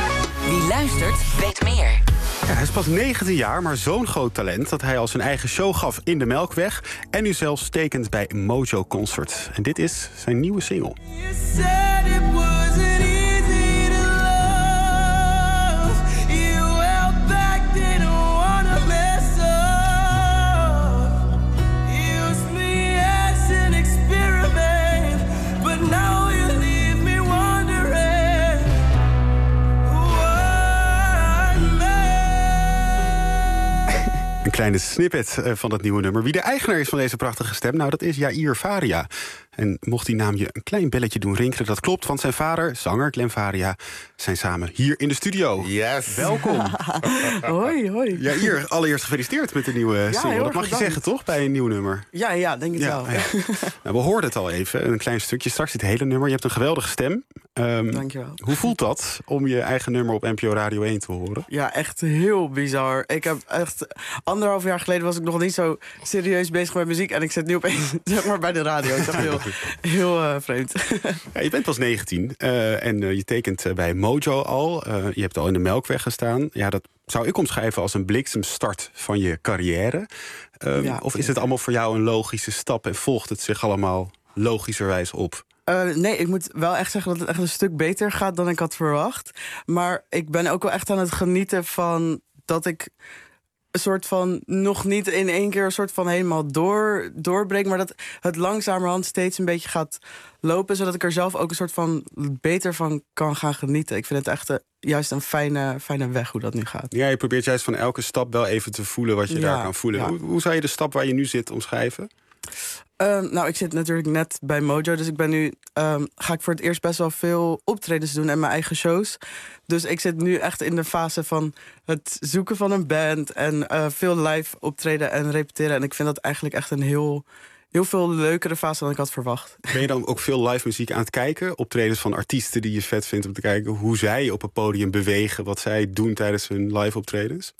Wie luistert, weet meer. Ja, hij is pas 19 jaar, maar zo'n groot talent dat hij al zijn eigen show gaf in de Melkweg en nu zelfs tekent bij Mojo Concert. En dit is zijn nieuwe single. You Een kleine snippet van het nieuwe nummer. Wie de eigenaar is van deze prachtige stem? Nou, dat is Jair Faria. En mocht die naam je een klein belletje doen rinkelen, dat klopt. Want zijn vader, zanger Glenn Faria, zijn samen hier in de studio. Yes. Welkom. Hoi, hoi. Jair, allereerst gefeliciteerd met de nieuwe single. Dat mag je zeggen, toch? Bij een nieuw nummer. Ja, denk ik wel. Ja. Nou, we hoorden het al even, een klein stukje. Straks het hele nummer. Je hebt een geweldige stem. Dankjewel. Hoe voelt dat om je eigen nummer op NPO Radio 1 te horen? Ja, echt heel bizar. Ik heb echt 1,5 jaar geleden was ik nog niet zo serieus bezig met muziek. En ik zit nu opeens zeg maar, bij de radio. Ik dacht heel vreemd. Ja, je bent pas 19 en je tekent bij Mojo al. Je hebt al in de Melkweg gestaan. Ja, dat zou ik omschrijven als een bliksemstart van je carrière. Of is het allemaal voor jou een logische stap en volgt het zich allemaal logischerwijs op? Nee, ik moet wel echt zeggen dat het echt een stuk beter gaat dan ik had verwacht. Maar ik ben ook wel echt aan het genieten van dat ik een soort van nog niet in één keer een soort van helemaal doorbreek, maar dat het langzamerhand steeds een beetje gaat lopen, zodat ik er zelf ook een soort van beter van kan gaan genieten. Ik vind het echt juist een fijne weg hoe dat nu gaat. Ja, je probeert juist van elke stap wel even te voelen wat je daar kan voelen. Ja. Hoe zou je de stap waar je nu zit omschrijven? Nou, ik zit natuurlijk net bij Mojo, dus ik ben nu ga ik voor het eerst best wel veel optredens doen en mijn eigen shows. Dus ik zit nu echt in de fase van het zoeken van een band en veel live optreden en repeteren. En ik vind dat eigenlijk echt een heel veel leukere fase dan ik had verwacht. Ben je dan ook veel live muziek aan het kijken? Optredens van artiesten die je vet vindt om te kijken hoe zij op het podium bewegen, wat zij doen tijdens hun live optredens?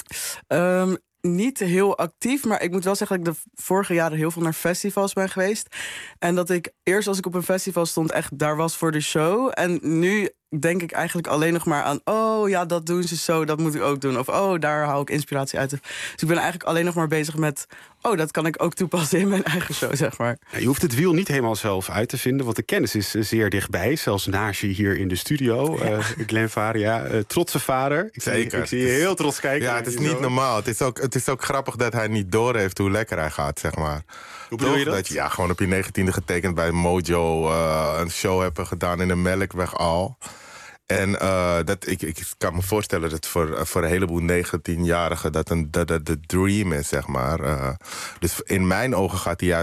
Niet heel actief, maar ik moet wel zeggen dat ik de vorige jaren heel veel naar festivals ben geweest. En dat ik eerst als ik op een festival stond echt daar was voor de show. En nu denk ik eigenlijk alleen nog maar aan, oh ja, dat doen ze zo, dat moet ik ook doen. Of oh, daar hou ik inspiratie uit. Dus ik ben eigenlijk alleen nog maar bezig met, oh, dat kan ik ook toepassen in mijn eigen show, zeg maar. Ja, je hoeft het wiel niet helemaal zelf uit te vinden, want de kennis is zeer dichtbij. Zelfs naast je hier in de studio. Glenn Faria, trotse vader. Zeker. Ik zie je heel trots kijken. Ja, het is niet normaal. Het is ook grappig dat hij niet doorheeft hoe lekker hij gaat, zeg maar. Hoe bedoel je dat? Dat je gewoon op je 19e getekend bij Mojo, een show hebben gedaan in de Melkweg al. En ik kan me voorstellen dat voor een heleboel 19-jarigen dat de dream is, zeg maar. Dus in mijn ogen gaat hij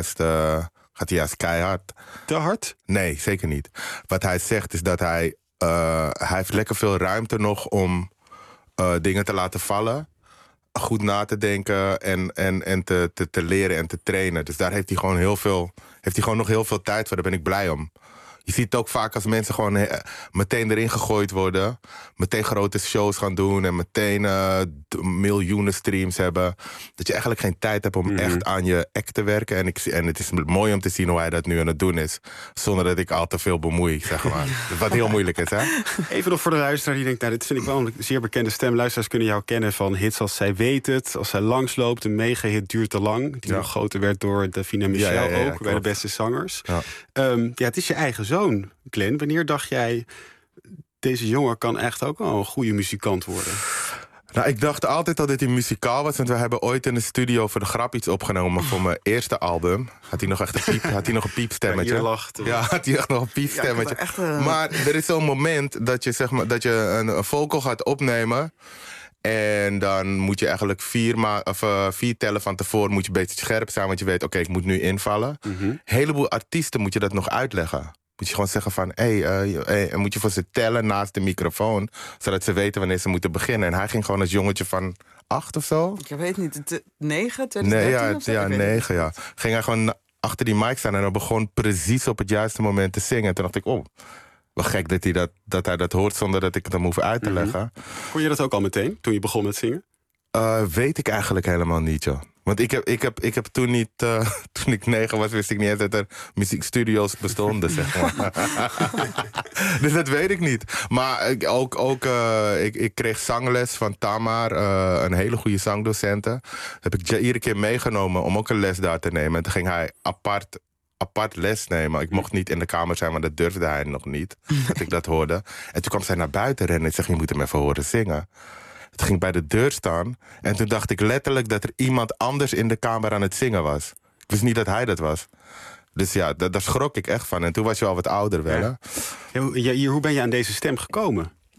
juist keihard. Te hard? Nee, zeker niet. Wat hij zegt is dat hij heeft lekker veel ruimte nog om dingen te laten vallen. Goed na te denken en te leren en te trainen. Dus daar heeft hij gewoon nog heel veel tijd voor. Daar ben ik blij om. Je ziet het ook vaak als mensen gewoon meteen erin gegooid worden. Meteen grote shows gaan doen en meteen miljoenen streams hebben. Dat je eigenlijk geen tijd hebt om echt aan je act te werken. En het is mooi om te zien hoe hij dat nu aan het doen is. Zonder dat ik al te veel bemoei, zeg maar. Wat heel moeilijk is, hè? Even nog voor de luisteraar die denkt, nou, dit vind ik wel een zeer bekende stem. Luisteraars kunnen jou kennen van hits als Zij Weet Het. Als Zij Langsloopt, een mega-hit Duurt Te Lang. Die nog groter werd door Davina Michel ook, bij de beste zangers. Ja. Het is je eigen zoon, Glenn. Wanneer dacht jij, deze jongen kan echt ook wel een goede muzikant worden? Nou, ik dacht altijd al dat hij muzikaal was. Want we hebben ooit in de studio voor de grap iets opgenomen voor mijn eerste album. Had hij nog echt een piepstemmetje. Ja, je lacht. Ja, had hij echt nog een piepstemmetje. Ja, maar er is zo'n moment dat je, zeg maar, dat je een vocal gaat opnemen. En dan moet je eigenlijk 4 tellen van tevoren moet je een beetje scherp zijn. Want je weet, oké, ik moet nu invallen. Een heleboel artiesten moet je dat nog uitleggen. Moet je gewoon zeggen van, en moet je voor ze tellen naast de microfoon. Zodat ze weten wanneer ze moeten beginnen. En hij ging gewoon als jongetje van 8 of zo. Ik weet niet, 9, 2013 nee, of zo? Ja, 9, ja. Ging hij gewoon achter die mic staan en dan begon precies op het juiste moment te zingen. En toen dacht ik, wat gek dat hij dat hoort zonder dat ik het hem hoef uit te leggen. Kon je dat ook al meteen, toen je begon met zingen? Weet ik eigenlijk helemaal niet, joh. Want ik heb toen niet, toen ik 9 was, wist ik niet eens dat er muziekstudio's bestonden, zeg maar. Dus dat weet ik niet. Maar ik kreeg zangles van Tamar, een hele goede zangdocente. Heb ik iedere keer meegenomen om ook een les daar te nemen. En toen ging hij apart les nemen. Ik mocht niet in de kamer zijn, maar dat durfde hij nog niet. Dat ik dat hoorde. En toen kwam zij naar buiten rennen en zei, je moet hem even horen zingen. Toen ging ik bij de deur staan. En toen dacht ik letterlijk dat er iemand anders in de kamer aan het zingen was. Ik wist niet dat hij dat was. Dus ja, daar schrok ik echt van. En toen was je al wat ouder wel, hè? Ja, hoe ben je aan deze stem gekomen?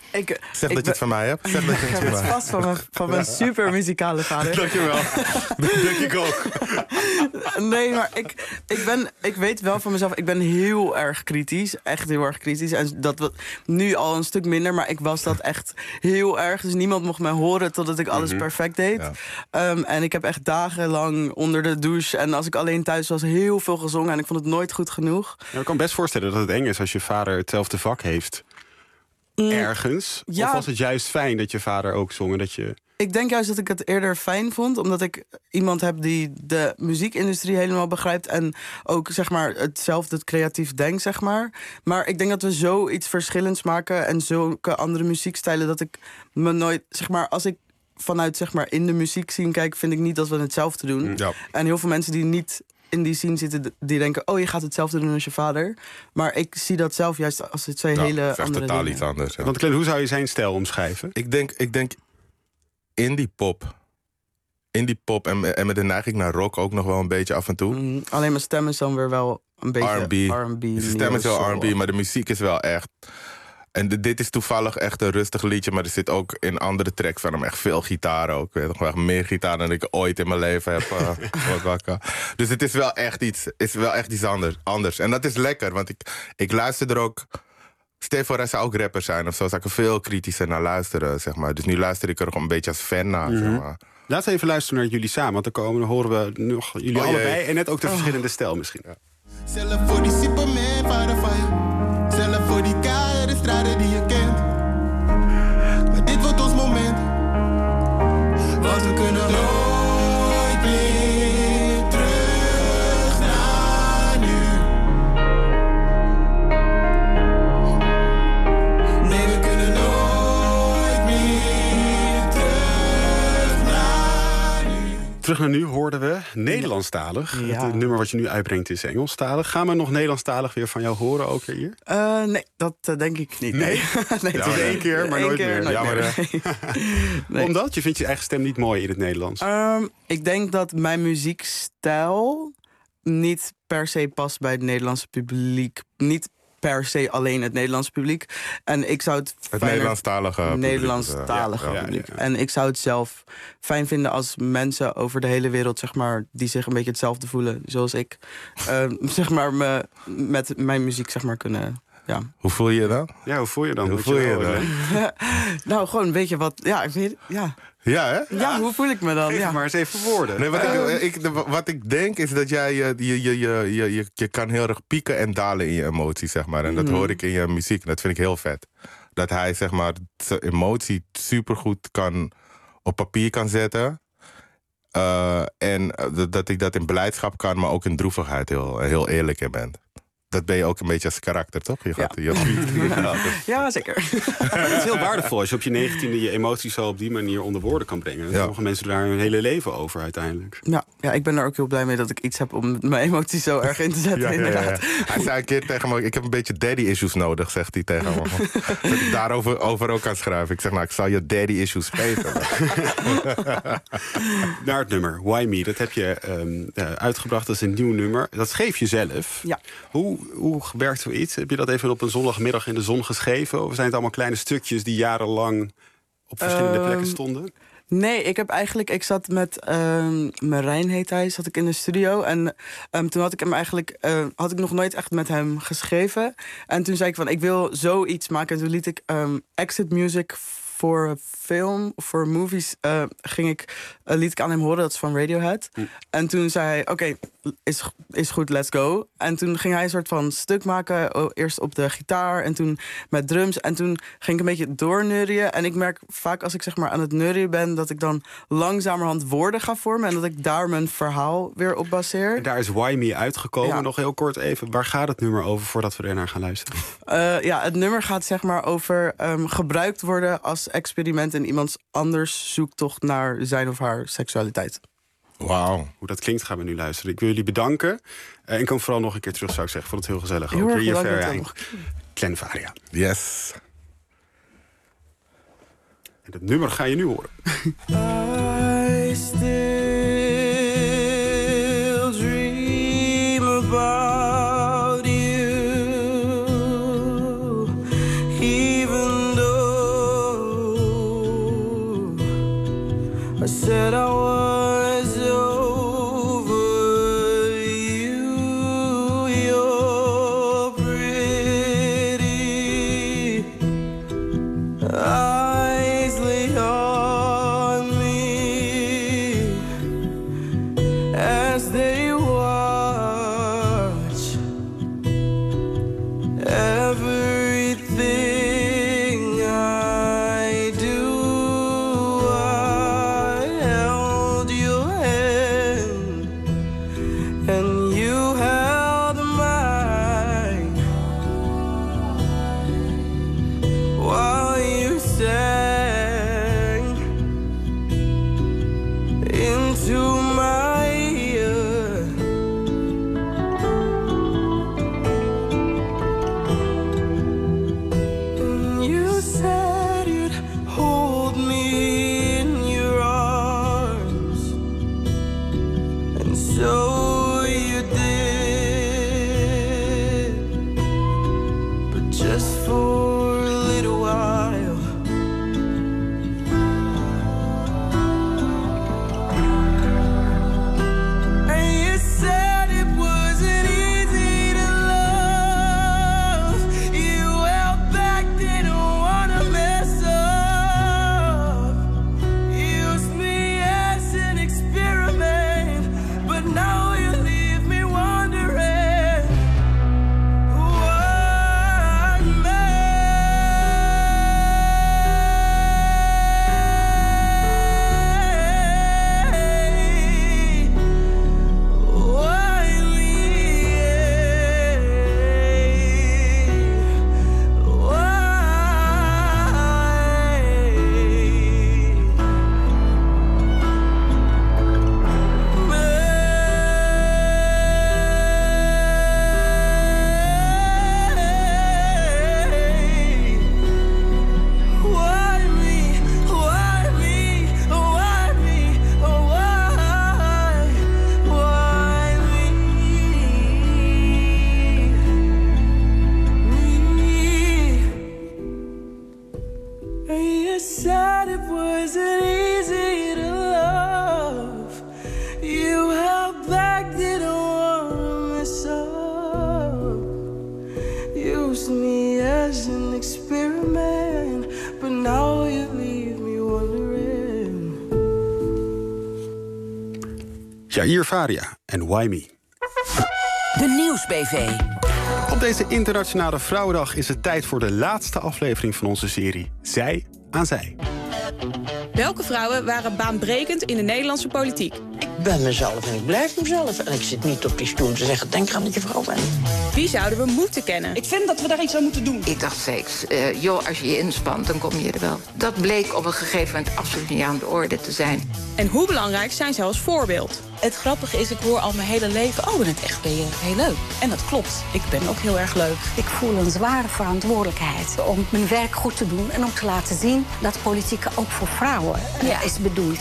Zeg dat je het van mij hebt. Zeg dat je het Ik heb het vast van mijn super muzikale vader. Dankjewel. Dat denk ik ook. Nee, maar ik weet wel van mezelf, ik ben heel erg kritisch. Echt heel erg kritisch. En dat nu al een stuk minder, maar ik was dat echt heel erg. Dus niemand mocht mij horen totdat ik alles perfect deed. Ja. En ik heb echt dagenlang onder de douche en als ik alleen thuis was heel veel gezongen en ik vond het nooit goed genoeg. Ja, ik kan best voorstellen dat het eng is als je vader hetzelfde vak heeft. Ergens. Ja. Of was het juist fijn dat je vader ook zong en dat je... Ik denk juist dat ik het eerder fijn vond, omdat ik iemand heb die de muziekindustrie helemaal begrijpt en ook zeg maar hetzelfde creatief denkt, zeg maar. Maar ik denk dat we zoiets verschillends maken en zulke andere muziekstijlen dat ik me nooit, zeg maar, als ik vanuit zeg maar in de muziek zien kijk, vind ik niet dat we hetzelfde doen. Ja. En heel veel mensen die niet in die scene zitten, die denken, oh, je gaat hetzelfde doen als je vader. Maar ik zie dat zelf juist als het twee hele andere dingen. Totaal iets anders. Ja. Want Glenn, hoe zou je zijn stijl omschrijven? Ik denk indie pop en met de neiging naar rock ook nog wel een beetje af en toe. Alleen mijn stem is dan weer wel een beetje R&B. De stem is wel R&B, maar de muziek is wel echt... En dit is toevallig echt een rustig liedje, maar er zit ook in andere tracks van hem echt veel gitaar ook. Ik weet nog wel, meer gitaar dan ik ooit in mijn leven heb. Dus het is wel echt iets anders. En dat is lekker, want ik luister er ook... Stel voor, hij zou ook rapper zijn of zo, zou ik er veel kritischer naar luisteren, zeg maar. Dus nu luister ik er gewoon een beetje als fan naar, zeg maar. Laten we even luisteren naar jullie samen, want dan horen we nog jullie allebei en net ook de verschillende stijl misschien. Ja. Zelf voor die Superman, vader van je. Zelf voor die keiharde strijder die je kent. Maar dit wordt ons moment. Want we kunnen nooit meer terug naar nu. Nee, we kunnen nooit meer terug naar nu. Terug naar nu hoorden we Nederlandstalig. Ja. Het nummer wat je nu uitbrengt is Engelstalig. Gaan we nog Nederlandstalig weer van jou horen ook hier? Nee, dat denk ik niet. Nee, nee, het is 1 keer, maar nooit meer. Jammer. Nee. Omdat? Je vindt je eigen stem niet mooi in het Nederlands? Ik denk dat mijn muziekstijl niet per se past bij het Nederlandse publiek. Niet per se alleen het Nederlandse publiek. En ik zou het Nederlandstalige publiek. En ik zou het zelf fijn vinden als mensen over de hele wereld, zeg maar, die zich een beetje hetzelfde voelen zoals ik, zeg maar, met mijn muziek, zeg maar, kunnen. Ja. Hoe voel je je dan? Ja, hoe voel je dan? Nou, gewoon een beetje wat. Ja, ik weet. Ja. Ja, hè? Ja, hoe voel ik me dan? Geef maar eens even woorden. Nee, wat ik denk is dat jij je kan heel erg pieken en dalen in je emotie, zeg maar. En dat hoor ik in je muziek. Dat vind ik heel vet. Dat hij, zeg maar, zijn emotie supergoed op papier kan zetten. En dat ik dat in blijdschap kan, maar ook in droevigheid heel eerlijk in ben. Dat ben je ook een beetje als karakter, toch? Ja, zeker. Het is heel waardevol als je op je 19e je emoties zo op die manier onder woorden kan brengen. Ja. Sommige mensen daar hun hele leven over uiteindelijk. Ja, ik ben er ook heel blij mee dat ik iets heb om mijn emoties zo erg in te zetten. Inderdaad. Hij zei een keer tegen me, ik heb een beetje daddy issues nodig, zegt hij tegen me. Dat ik daarover ook kan schrijven. Ik zeg, nou, ik zal je daddy issues geven. Naar het nummer, Why Me, dat heb je uitgebracht als een nieuw nummer. Dat schreef je zelf. Ja. Hoe werkt zoiets? Heb je dat even op een zondagmiddag in de zon geschreven? Of zijn het allemaal kleine stukjes die jarenlang op verschillende plekken stonden? Nee, ik zat met Marijn, heet hij, zat ik in de studio. En toen had ik hem eigenlijk, had ik nog nooit echt met hem geschreven. En toen zei ik van, ik wil zoiets maken. En toen liet ik Exit Music voor film, voor movies, liet ik aan hem horen, dat is van Radiohead. En toen zei hij, oké, is goed, let's go. En toen ging hij een soort van stuk maken, eerst op de gitaar en toen met drums. En toen ging ik een beetje doorneurien. En ik merk vaak als ik zeg maar aan het neurien ben, dat ik dan langzamerhand woorden ga vormen en dat ik daar mijn verhaal weer op baseer. En daar is Why Me uitgekomen. Ja. Nog heel kort even, waar gaat het nummer over voordat we ernaar gaan luisteren? Het nummer gaat zeg maar over gebruikt worden als experiment in iemands anders zoektocht naar zijn of haar seksualiteit. Wauw. Hoe dat klinkt gaan we nu luisteren. Ik wil jullie bedanken. En kom vooral nog een keer terug, zou ik zeggen. Vond het heel gezellig. Heel erg bedankt. Glenn Faria. Yes. En het nummer ga je nu horen. I still dream about you, even though said I was over you. You're pretty. Eyes lay on me as they watch everything I do. I held your hand and you held mine while you sang into my ear. And you said you'd hold me in your arms, and so you did, but just for a little while. And you said it wasn't easy to love. You held back, didn't wanna mess up. Used me as an experiment, but now you leave me wondering why me. Why me? Why me? Why me? Why me? Why me? You said it wasn't easy to love. You held back, didn't wanna mess up. Used me as an experiment, but now you leave me wondering. Jair Faria en Why Me. De Nieuwsbv. Op deze Internationale Vrouwendag is het tijd voor de laatste aflevering van onze serie Zij aan Zij. Welke vrouwen waren baanbrekend in de Nederlandse politiek? Ik ben mezelf en ik blijf mezelf. En ik zit niet op die stoel te zeggen, denk aan dat je vrouw bent. Wie zouden we moeten kennen? Ik vind dat we daar iets aan moeten doen. Ik dacht steeds, joh, als je je inspant, dan kom je er wel. Dat bleek op een gegeven moment absoluut niet aan de orde te zijn. En hoe belangrijk zijn zij als voorbeeld? Het grappige is, ik hoor al mijn hele leven, oh, in het echt ben je heel leuk. En dat klopt, ik ben ook heel erg leuk. Ik voel een zware verantwoordelijkheid om mijn werk goed te doen en om te laten zien dat politiek ook voor vrouwen is bedoeld.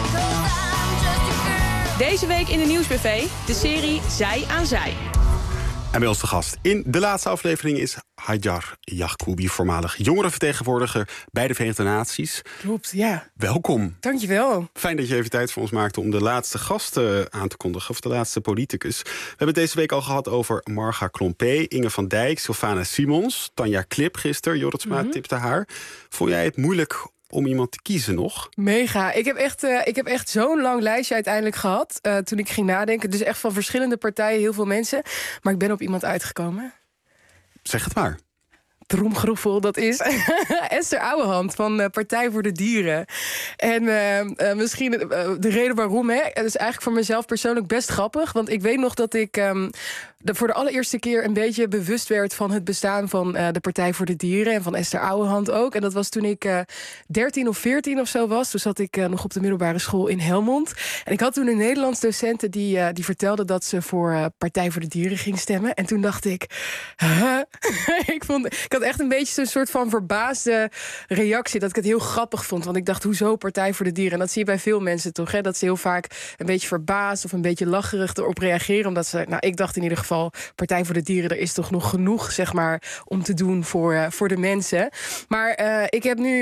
Deze week in de Nieuwsbv, de serie Zij aan Zij. En bij ons de gast in de laatste aflevering is Hajar Yacoubi, voormalig jongerenvertegenwoordiger bij de Verenigde Naties. Klopt, ja. Welkom. Dankjewel. Fijn dat je even tijd voor ons maakte om de laatste gast aan te kondigen, of de laatste politicus. We hebben het deze week al gehad over Marga Klompé, Inge van Dijk, Sylvana Simons, Tanja Klip gisteren, Jorritsma tipte haar. Vond jij het moeilijk om iemand te kiezen nog? Mega. Ik heb echt zo'n lang lijstje uiteindelijk gehad toen ik ging nadenken. Dus echt van verschillende partijen, heel veel mensen. Maar ik ben op iemand uitgekomen. Zeg het maar. Tromgeroffel, dat is Esther Ouwehand van Partij voor de Dieren. En misschien de reden waarom, hè, het is eigenlijk voor mezelf persoonlijk best grappig. Want ik weet nog dat ik voor de allereerste keer een beetje bewust werd van het bestaan van de Partij voor de Dieren. En van Esther Ouwehand ook. En dat was toen ik 13 of 14 of zo was. Toen zat ik nog op de middelbare school in Helmond. En ik had toen een Nederlands docenten die vertelde dat ze voor Partij voor de Dieren ging stemmen. En toen dacht ik, ik had echt een beetje zo'n soort van verbaasde reactie. Dat ik het heel grappig vond. Want ik dacht, hoezo Partij voor de Dieren? En dat zie je bij veel mensen toch, hè? Dat ze heel vaak een beetje verbaasd of een beetje lacherig erop reageren. Omdat ze, ik dacht in ieder geval, Partij voor de Dieren, er is toch nog genoeg, zeg maar, om te doen voor de mensen. Maar ik heb nu,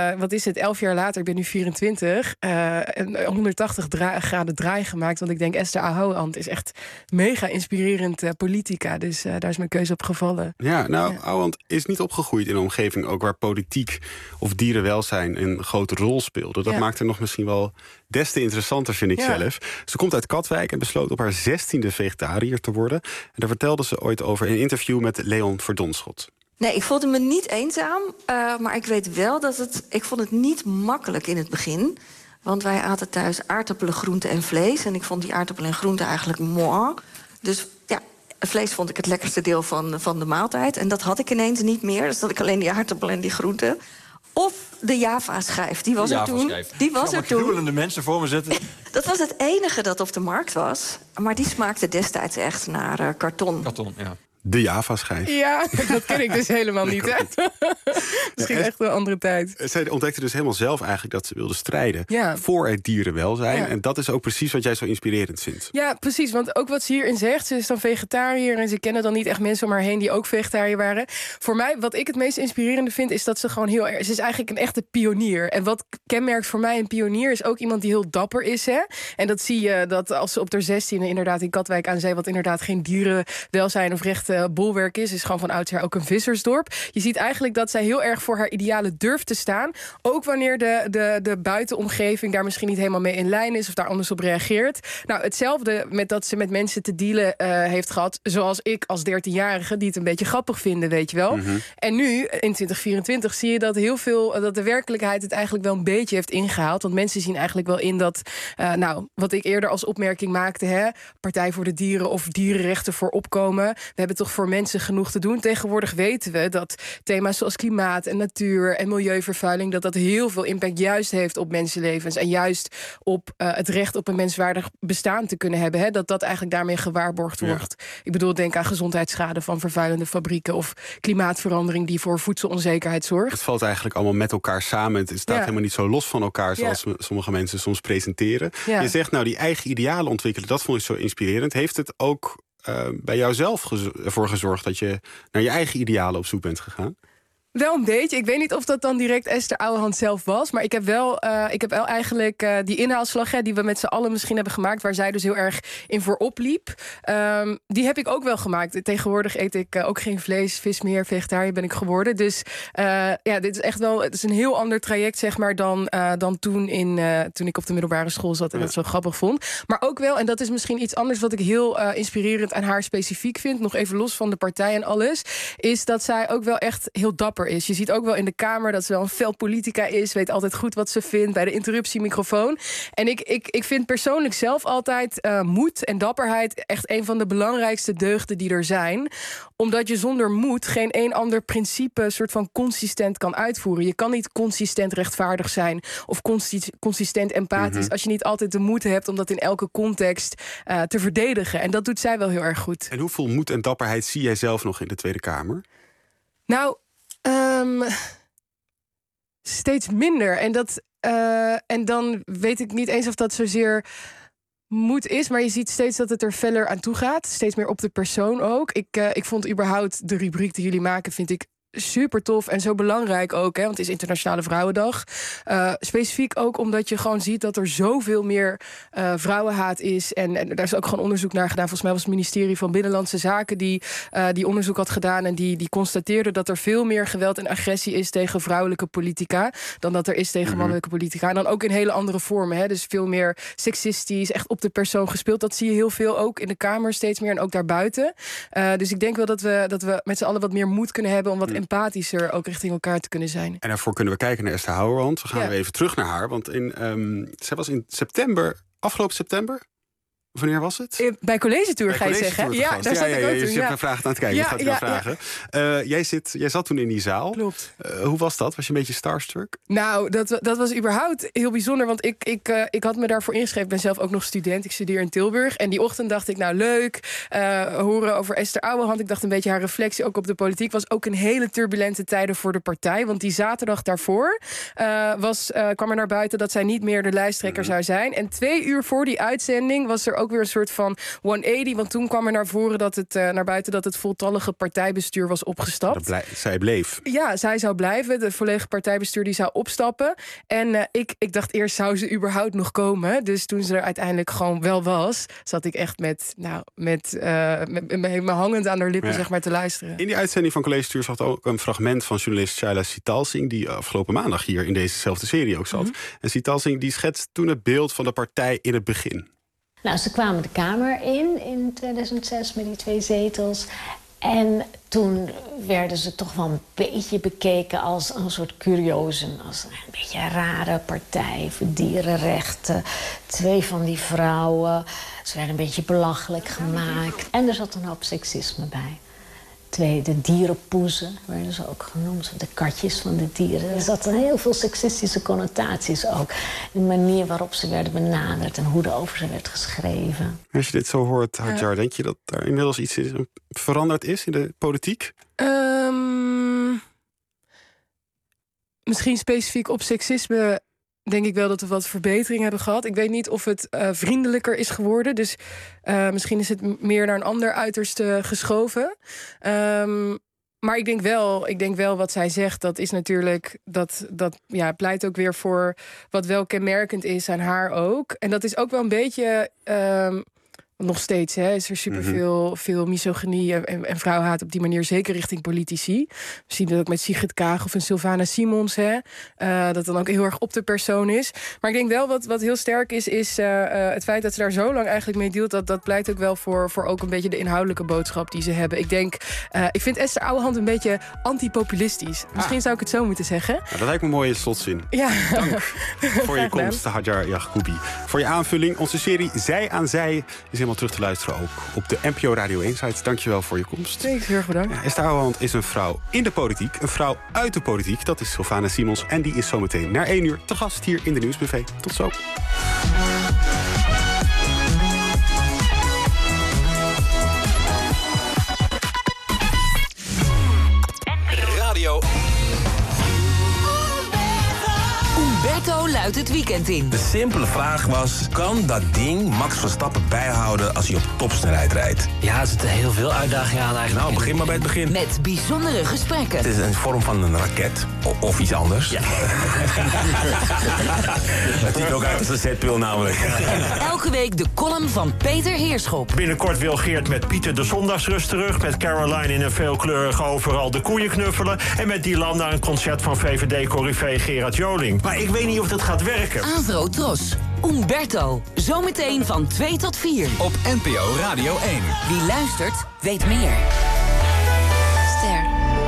11 jaar later, ik ben nu 24, een 180 graden draai gemaakt. Want ik denk, Esther Ouwehand is echt mega inspirerend politica. Dus daar is mijn keuze op gevallen. Ja, Ouwehand is niet opgegroeid in een omgeving ook waar politiek of dierenwelzijn een grote rol speelde. Dat maakt er nog misschien wel des te interessanter, vind ik zelf. Ze komt uit Katwijk en besloot op haar 16e vegetariër te worden. En daar vertelde ze ooit over in een interview met Leon Verdonschot. Nee, ik voelde me niet eenzaam, maar ik weet wel dat ik vond het niet makkelijk in het begin. Want wij aten thuis aardappelen, groenten en vlees. En ik vond die aardappelen en groenten eigenlijk moi. Dus vlees vond ik het lekkerste deel van de maaltijd. En dat had ik ineens niet meer. Dus dat ik alleen die aardappelen en die groenten. Of de Java-schijf, die was er toen. Die was er toen. Gruwelende mensen voor me zitten. Dat was het enige dat op de markt was. Maar die smaakte destijds echt naar karton. Karton, ja. De Java-schijf. Ja, dat ken ik dus helemaal niet. Hè? Misschien echt een andere tijd. Zij ontdekte dus helemaal zelf eigenlijk dat ze wilde strijden voor het dierenwelzijn. Ja. En dat is ook precies wat jij zo inspirerend vindt. Ja, precies. Want ook wat ze hierin zegt, ze is dan vegetariër en ze kennen dan niet echt mensen om haar heen die ook vegetariër waren. Voor mij, wat ik het meest inspirerende vind, is dat ze gewoon heel erg... Ze is eigenlijk een echte pionier. En wat kenmerkt voor mij een pionier is ook iemand die heel dapper is. Hè? En dat zie je dat als ze op haar 16e inderdaad in Katwijk aan zee, wat inderdaad geen dierenwelzijn of recht bolwerk is gewoon van oudsher ook een vissersdorp. Je ziet eigenlijk dat zij heel erg voor haar idealen durft te staan. Ook wanneer de buitenomgeving daar misschien niet helemaal mee in lijn is of daar anders op reageert. Nou, hetzelfde met dat ze met mensen te dealen heeft gehad, zoals ik als 13-jarige, die het een beetje grappig vinden, weet je wel. Mm-hmm. En nu, in 2024, zie je dat dat de werkelijkheid het eigenlijk wel een beetje heeft ingehaald. Want mensen zien eigenlijk wel in dat, wat ik eerder als opmerking maakte, hè, Partij voor de Dieren of dierenrechten voor opkomen. We hebben toch voor mensen genoeg te doen. Tegenwoordig weten we dat thema's zoals klimaat en natuur en milieuvervuiling, dat heel veel impact juist heeft op mensenlevens en juist op het recht op een menswaardig bestaan te kunnen hebben. Hè, dat eigenlijk daarmee gewaarborgd wordt. Ja. Ik bedoel, denk aan gezondheidsschade van vervuilende fabrieken of klimaatverandering die voor voedselonzekerheid zorgt. Het valt eigenlijk allemaal met elkaar samen. Het staat helemaal niet zo los van elkaar zoals sommige mensen soms presenteren. Ja. Je zegt, die eigen idealen ontwikkelen, dat vond ik zo inspirerend. Heeft het ook bij jou zelf ervoor gezorgd dat je naar je eigen idealen op zoek bent gegaan? Wel een beetje. Ik weet niet of dat dan direct Esther Ouwehand zelf was. Maar ik heb wel eigenlijk die inhaalslag die we met z'n allen misschien hebben gemaakt, waar zij dus heel erg in voorop liep. Die heb ik ook wel gemaakt. Tegenwoordig eet ik ook geen vlees, vis meer. Vegetariër ben ik geworden. Dus dit is echt wel, het is een heel ander traject, zeg maar, dan toen ik op de middelbare school zat en dat zo grappig vond. Maar ook wel, en dat is misschien iets anders wat ik heel inspirerend aan haar specifiek vind, nog even los van de partij en alles, is dat zij ook wel echt heel dapper is. Je ziet ook wel in de Kamer dat ze wel een fel politica is, weet altijd goed wat ze vindt bij de interruptiemicrofoon. En ik vind persoonlijk zelf altijd moed en dapperheid echt een van de belangrijkste deugden die er zijn. Omdat je zonder moed geen een ander principe soort van consistent kan uitvoeren. Je kan niet consistent rechtvaardig zijn of consistent empathisch als je niet altijd de moed hebt om dat in elke context te verdedigen. En dat doet zij wel heel erg goed. En hoeveel moed en dapperheid zie jij zelf nog in de Tweede Kamer? Nou, steeds minder. En dan weet ik niet eens of dat zozeer moed is, maar je ziet steeds dat het er feller aan toe gaat. Steeds meer op de persoon ook. Ik vond überhaupt de rubriek die jullie maken, vind ik super tof en zo belangrijk ook, hè, want het is Internationale Vrouwendag. Specifiek ook omdat je gewoon ziet dat er zoveel meer vrouwenhaat is. En daar is ook gewoon onderzoek naar gedaan. Volgens mij was het ministerie van Binnenlandse Zaken die onderzoek had gedaan en die constateerde dat er veel meer geweld en agressie is tegen vrouwelijke politica dan dat er is tegen mannelijke politica. En dan ook in hele andere vormen. Hè, dus veel meer seksistisch, echt op de persoon gespeeld. Dat zie je heel veel ook in de Kamer steeds meer en ook daarbuiten. Dus ik denk wel dat we met z'n allen wat meer moed kunnen hebben om wat empathischer ook richting elkaar te kunnen zijn. En daarvoor kunnen we kijken naar Esther Ouwehand. We gaan weer even terug naar haar. Want zij was in september, afgelopen september, Wanneer was het? Bij College Tour, ga je zeggen. Ja, daar zat ik ook toen. Je hebt vragen aan het kijken. Gaat jou vragen. Jij zat toen in die zaal. Klopt. Hoe was dat? Was je een beetje starstruck? Nou, dat was überhaupt heel bijzonder. Want ik had me daarvoor ingeschreven. Ik ben zelf ook nog student. Ik studeer in Tilburg. En die ochtend dacht ik, nou leuk. Horen over Esther Ouwehand. Ik dacht een beetje haar reflectie ook op de politiek. Was ook een hele turbulente tijden voor de partij. Want die zaterdag daarvoor kwam er naar buiten dat zij niet meer de lijsttrekker zou zijn. En 2 uur voor die uitzending was er ook weer een soort van 180. Want toen kwam er naar buiten dat het voltallige partijbestuur was opgestapt. Zij bleef. Ja, zij zou blijven. De volledige partijbestuur die zou opstappen. En ik dacht eerst, zou ze überhaupt nog komen? Dus toen ze er uiteindelijk gewoon wel was, zat ik echt met me hangend aan haar lippen zeg maar, te luisteren. In die uitzending van College Tour zat ook een fragment van journalist Shaila Sitalsing, die afgelopen maandag hier in dezezelfde serie ook zat. En Sitalsing die schetst toen het beeld van de partij in het begin. Nou, ze kwamen de Kamer in 2006 met die 2 zetels. En toen werden ze toch wel een beetje bekeken als een soort curiosum. Als een beetje een rare partij voor dierenrechten. 2 van die vrouwen. Ze werden een beetje belachelijk gemaakt. En er zat een hoop seksisme bij. 2, de dierenpoezen werden ze ook genoemd. De katjes van de dieren. Er zaten heel veel seksistische connotaties ook. De manier waarop ze werden benaderd en hoe er over ze werd geschreven. Als je dit zo hoort, Hadjar, denk je dat er inmiddels iets veranderd is in de politiek? Misschien specifiek op seksisme denk ik wel dat we wat verbetering hebben gehad. Ik weet niet of het vriendelijker is geworden. Dus misschien is het meer naar een ander uiterste geschoven. Maar ik denk wel wat zij zegt. Dat is natuurlijk, dat pleit ook weer voor wat wel kenmerkend is aan haar ook. En dat is ook wel een beetje nog steeds is er veel misogynie en vrouwenhaat op die manier, zeker richting politici. We zien dat ook met Sigrid Kaag of een Sylvana Simons, dat dan ook heel erg op de persoon is. Maar ik denk wel wat heel sterk is het feit dat ze daar zo lang eigenlijk mee dealt, dat pleit ook wel voor ook een beetje de inhoudelijke boodschap die ze hebben. Ik vind Esther Ouwehand een beetje antipopulistisch. Misschien zou ik het zo moeten zeggen. Nou, dat lijkt me een mooie slotzin. Ja. Dank voor je komst, Hadjar Yacoubi. Voor je aanvulling. Onze serie Zij aan Zij is helemaal terug te luisteren ook op de NPO Radio 1-site. Dankjewel voor je komst. Nee, heel erg bedankt. Ja, Esther Ouwehand is een vrouw in de politiek. Een vrouw uit de politiek. Dat is Sylvana Simons. En die is zometeen na 1 uur te gast hier in de Nieuwsbuffet. Tot zo. Radio. Umberto luidt het weekend in. De simpele vraag was, kan dat ding Max Verstappen bijhouden als hij op topsnelheid rijdt? Ja, er zitten heel veel uitdagingen aan eigenlijk. Nou, begin maar bij het begin. Met bijzondere gesprekken. Het is een vorm van een raket, of iets anders. Ja. Het ziet ook uit als een zetpil namelijk. Elke week de column van Peter Heerschop. Binnenkort wil Geert met Pieter de Zondagsrust terug. Met Caroline in een veelkleurig overal de koeien knuffelen. En met Dylan naar een concert van VVD-corrivé Gerard Joling. Maar ik weet niet of dat gaat werken. Avro Tros. Umberto. Zometeen van 2 tot 4. Op NPO Radio 1. Wie luistert, weet meer. Ster.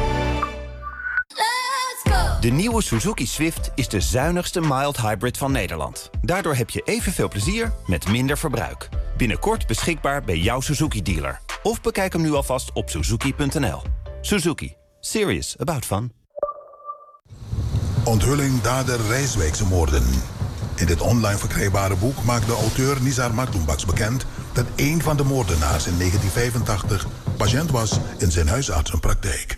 De nieuwe Suzuki Swift is de zuinigste mild hybrid van Nederland. Daardoor heb je evenveel plezier met minder verbruik. Binnenkort beschikbaar bij jouw Suzuki-dealer. Of bekijk hem nu alvast op suzuki.nl. Suzuki. Serious about fun. Onthulling dader Rijswijkse moorden. In dit online verkrijgbare boek maakt de auteur Nizar Maktoumbakhsh bekend dat een van de moordenaars in 1985 patiënt was in zijn huisartsenpraktijk.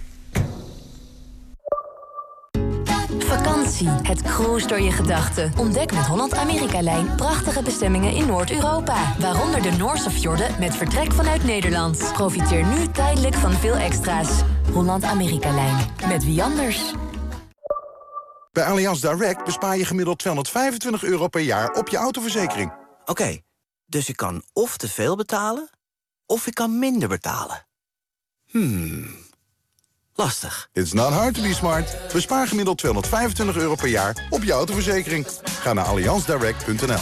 Vakantie, het cruise door je gedachten. Ontdek met Holland-Amerika-lijn prachtige bestemmingen in Noord-Europa. Waaronder de Noorse fjorden met vertrek vanuit Nederland. Profiteer nu tijdelijk van veel extra's. Holland-Amerika-lijn. Met wie anders? Bij Allianz Direct bespaar je gemiddeld €225 per jaar op je autoverzekering. Oké, dus ik kan of te veel betalen, of ik kan minder betalen. Lastig. It's not hard to be smart. Bespaar gemiddeld €225 per jaar op je autoverzekering. Ga naar allianzdirect.nl.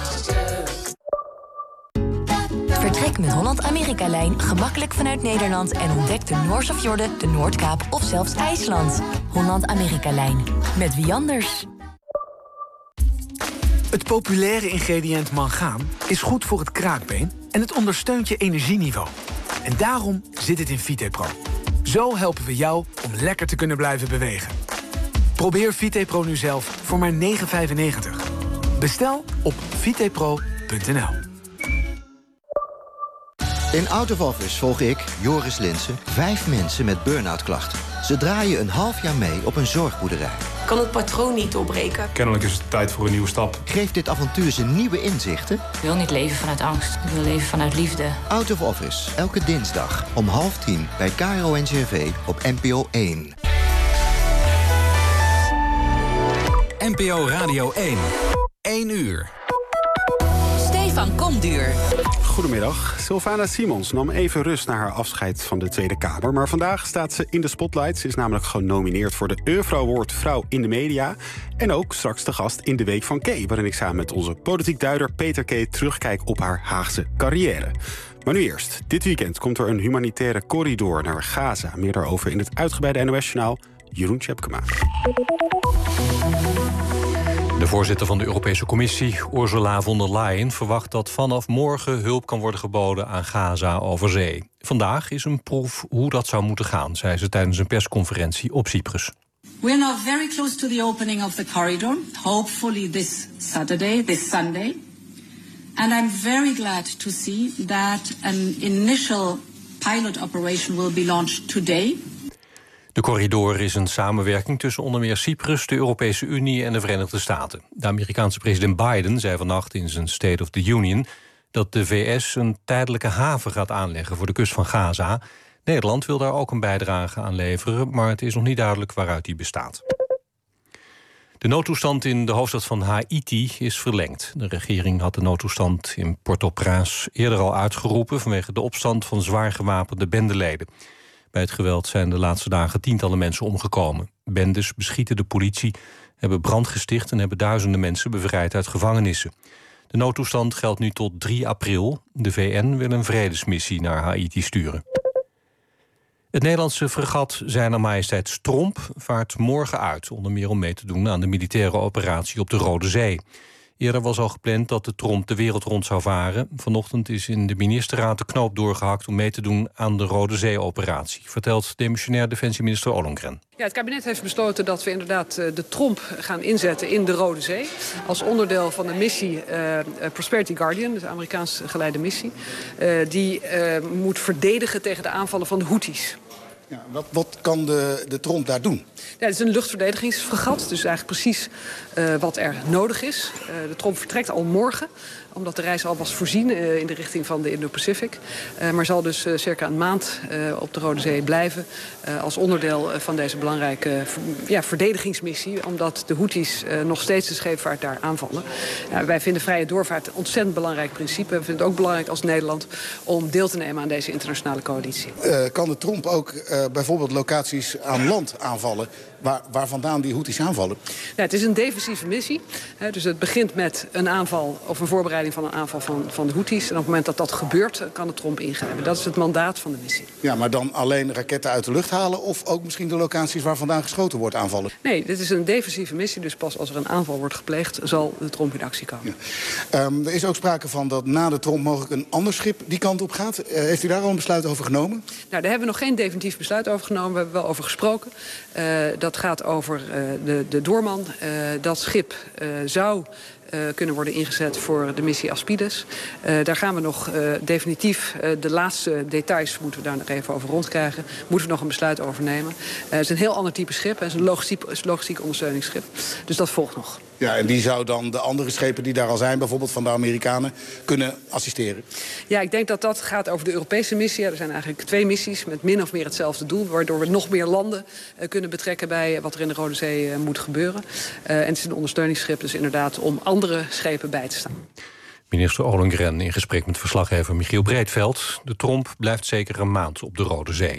Vertrek met Holland-Amerika-lijn gemakkelijk vanuit Nederland en ontdek de Noorse fjorden, de Noordkaap of zelfs IJsland. Holland-Amerika-lijn. Met wie anders? Het populaire ingrediënt mangaan is goed voor het kraakbeen en het ondersteunt je energieniveau. En daarom zit het in VitePro. Zo helpen we jou om lekker te kunnen blijven bewegen. Probeer VitePro nu zelf voor maar €9,95. Bestel op vitepro.nl. In Out of Office volg ik, Joris Linssen, 5 mensen met burn-out klachten. Ze draaien een half jaar mee op een zorgboerderij. Kan het patroon niet doorbreken? Kennelijk is het tijd voor een nieuwe stap. Geeft dit avontuur ze nieuwe inzichten? Ik wil niet leven vanuit angst. Ik wil leven vanuit liefde. Out of Office, elke dinsdag om 9:30 bij KRO-NCRV op NPO 1. NPO Radio 1. 1 uur. Stefan Komduur. Goedemiddag. Sylvana Simons nam even rust na haar afscheid van de Tweede Kamer. Maar vandaag staat ze in de spotlight. Ze is namelijk genomineerd voor de Euro Award Vrouw in de Media. En ook straks de gast in de Week van Kay, waarin ik samen met onze politiek duider Peter Kay terugkijk op haar Haagse carrière. Maar nu eerst. Dit weekend komt er een humanitaire corridor naar Gaza. Meer daarover in het uitgebreide NOS-journaal. Jeroen Tjepkema. De voorzitter van de Europese Commissie, Ursula von der Leyen, verwacht dat vanaf morgen hulp kan worden geboden aan Gaza over zee. Vandaag is een proef hoe dat zou moeten gaan, zei ze tijdens een persconferentie op Cyprus. We're now very close to the opening of the corridor, hopefully this Saturday, this Sunday. And I'm very glad to see that an initial pilot operation will be launched today. De corridor is een samenwerking tussen onder meer Cyprus, de Europese Unie en de Verenigde Staten. De Amerikaanse president Biden zei vannacht in zijn State of the Union dat de VS een tijdelijke haven gaat aanleggen voor de kust van Gaza. Nederland wil daar ook een bijdrage aan leveren, maar het is nog niet duidelijk waaruit die bestaat. De noodtoestand in de hoofdstad van Haiti is verlengd. De regering had de noodtoestand in Port-au-Prince eerder al uitgeroepen vanwege de opstand van zwaar gewapende bendeleden. Bij het geweld zijn de laatste dagen tientallen mensen omgekomen. Bendes beschieten de politie, hebben brand gesticht en hebben duizenden mensen bevrijd uit gevangenissen. De noodtoestand geldt nu tot 3 april. De VN wil een vredesmissie naar Haiti sturen. Het Nederlandse fregat Zijner Majesteit Stromp vaart morgen uit, onder meer om mee te doen aan de militaire operatie op de Rode Zee. Eerder was al gepland dat de Tromp de wereld rond zou varen. Vanochtend is in de ministerraad de knoop doorgehakt om mee te doen aan de Rode Zee-operatie, vertelt demissionair defensieminister Ollongren. Ja, het kabinet heeft besloten dat we inderdaad de Tromp gaan inzetten in de Rode Zee. Als onderdeel van de missie Prosperity Guardian, de Amerikaans geleide missie. Die moet verdedigen tegen de aanvallen van de Houthis. Ja, wat kan de Tromp daar doen? Ja, het is een luchtverdedigingsfregat, dus eigenlijk precies wat er nodig is. De Tromp vertrekt al morgen, omdat de reis al was voorzien in de richting van de Indo-Pacific. Maar zal dus circa een maand op de Rode Zee blijven als onderdeel van deze belangrijke verdedigingsmissie, omdat de Houthis nog steeds de scheepvaart daar aanvallen. Wij vinden vrije doorvaart een ontzettend belangrijk principe. We vinden het ook belangrijk als Nederland om deel te nemen aan deze internationale coalitie. Kan de Tromp ook bijvoorbeeld locaties aan land aanvallen waar vandaan die Houthis aanvallen? Ja, het is een defensieve missie. Dus het begint met een aanval of een voorbereiding van een aanval van de Houthis. En op het moment dat dat gebeurt, kan de Tromp ingrijpen. Dat is het mandaat van de missie. Ja, maar dan alleen raketten uit de lucht halen of ook misschien de locaties waar vandaan geschoten wordt aanvallen? Nee, dit is een defensieve missie. Dus pas als er een aanval wordt gepleegd, zal de Tromp in actie komen. Ja. Er is ook sprake van dat na de Tromp mogelijk een ander schip die kant op gaat. Heeft u daar al een besluit over genomen? Nou, daar hebben we nog geen definitief besluit over genomen. We hebben wel over gesproken. Dat gaat over de Doorman. Dat schip zou kunnen worden ingezet voor de missie Aspides. Daar gaan we nog definitief de laatste details moeten we daar nog even over rondkrijgen. Moeten we nog een besluit over nemen. Het is een heel ander type schip. Het is een logistiek ondersteuningsschip. Dus dat volgt nog. Ja, en die zou dan de andere schepen die daar al zijn, bijvoorbeeld van de Amerikanen, kunnen assisteren? Ja, ik denk dat dat gaat over de Europese missie. Ja, er zijn eigenlijk 2 missies met min of meer hetzelfde doel, waardoor we nog meer landen kunnen betrekken bij wat er in de Rode Zee moet gebeuren. En het is een ondersteuningsschip, dus inderdaad om andere schepen bij te staan. Minister Ollongren in gesprek met verslaggever Michiel Breedveld. De Tromp blijft zeker een maand op de Rode Zee.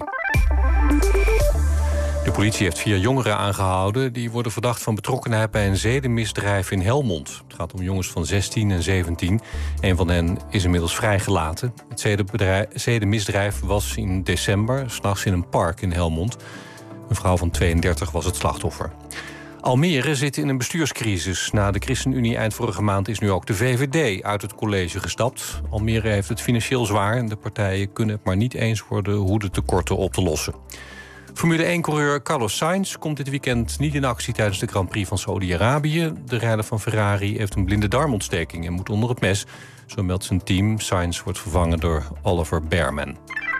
De politie heeft 4 jongeren aangehouden. Die worden verdacht van betrokkenheid bij een zedenmisdrijf in Helmond. Het gaat om jongens van 16 en 17. Een van hen is inmiddels vrijgelaten. Het zedenmisdrijf was in december, 's nachts in een park in Helmond. Een vrouw van 32 was het slachtoffer. Almere zit in een bestuurscrisis. Na de ChristenUnie eind vorige maand is nu ook de VVD uit het college gestapt. Almere heeft het financieel zwaar en de partijen kunnen het maar niet eens worden hoe de tekorten op te lossen. Formule 1-coureur Carlos Sainz komt dit weekend niet in actie tijdens de Grand Prix van Saudi-Arabië. De rijder van Ferrari heeft een blinde darmontsteking en moet onder het mes. Zo meldt zijn team. Sainz wordt vervangen door Oliver Bearman.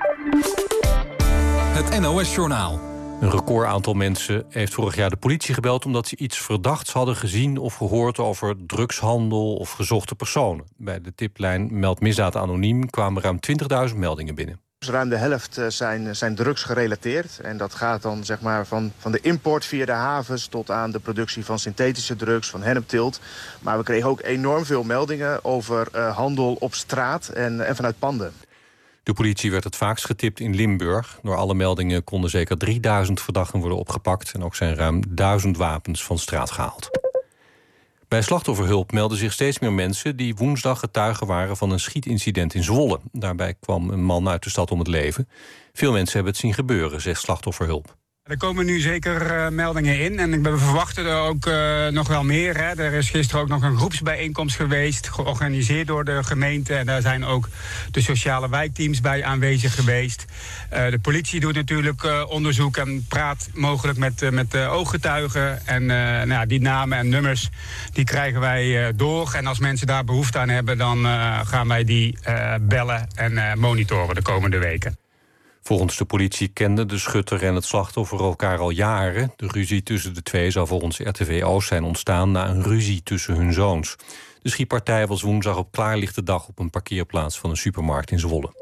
Het NOS-journaal. Een record aantal mensen heeft vorig jaar de politie gebeld omdat ze iets verdachts hadden gezien of gehoord over drugshandel of gezochte personen. Bij de tiplijn Meld Misdaad Anoniem kwamen ruim 20.000 meldingen binnen. Ruim de helft zijn drugs gerelateerd. En dat gaat dan zeg maar van de import via de havens tot aan de productie van synthetische drugs, van hennepteelt. Maar we kregen ook enorm veel meldingen over handel op straat en vanuit panden. De politie werd het vaakst getipt in Limburg. Door alle meldingen konden zeker 3000 verdachten worden opgepakt. En ook zijn ruim 1000 wapens van straat gehaald. Bij slachtofferhulp melden zich steeds meer mensen die woensdag getuigen waren van een schietincident in Zwolle. Daarbij kwam een man uit de stad om het leven. Veel mensen hebben het zien gebeuren, zegt slachtofferhulp. Er komen nu zeker meldingen in en we verwachten er ook nog wel meer. Hè. Er is gisteren ook nog een groepsbijeenkomst geweest, georganiseerd door de gemeente. En daar zijn ook de sociale wijkteams bij aanwezig geweest. De politie doet natuurlijk onderzoek en praat mogelijk met ooggetuigen. En die namen en nummers die krijgen wij door. En als mensen daar behoefte aan hebben, dan gaan wij die bellen en monitoren de komende weken. Volgens de politie kenden de schutter en het slachtoffer elkaar al jaren. De ruzie tussen de twee zou volgens RTV Oost zijn ontstaan na een ruzie tussen hun zoons. De schietpartij was woensdag op klaarlichte dag op een parkeerplaats van een supermarkt in Zwolle.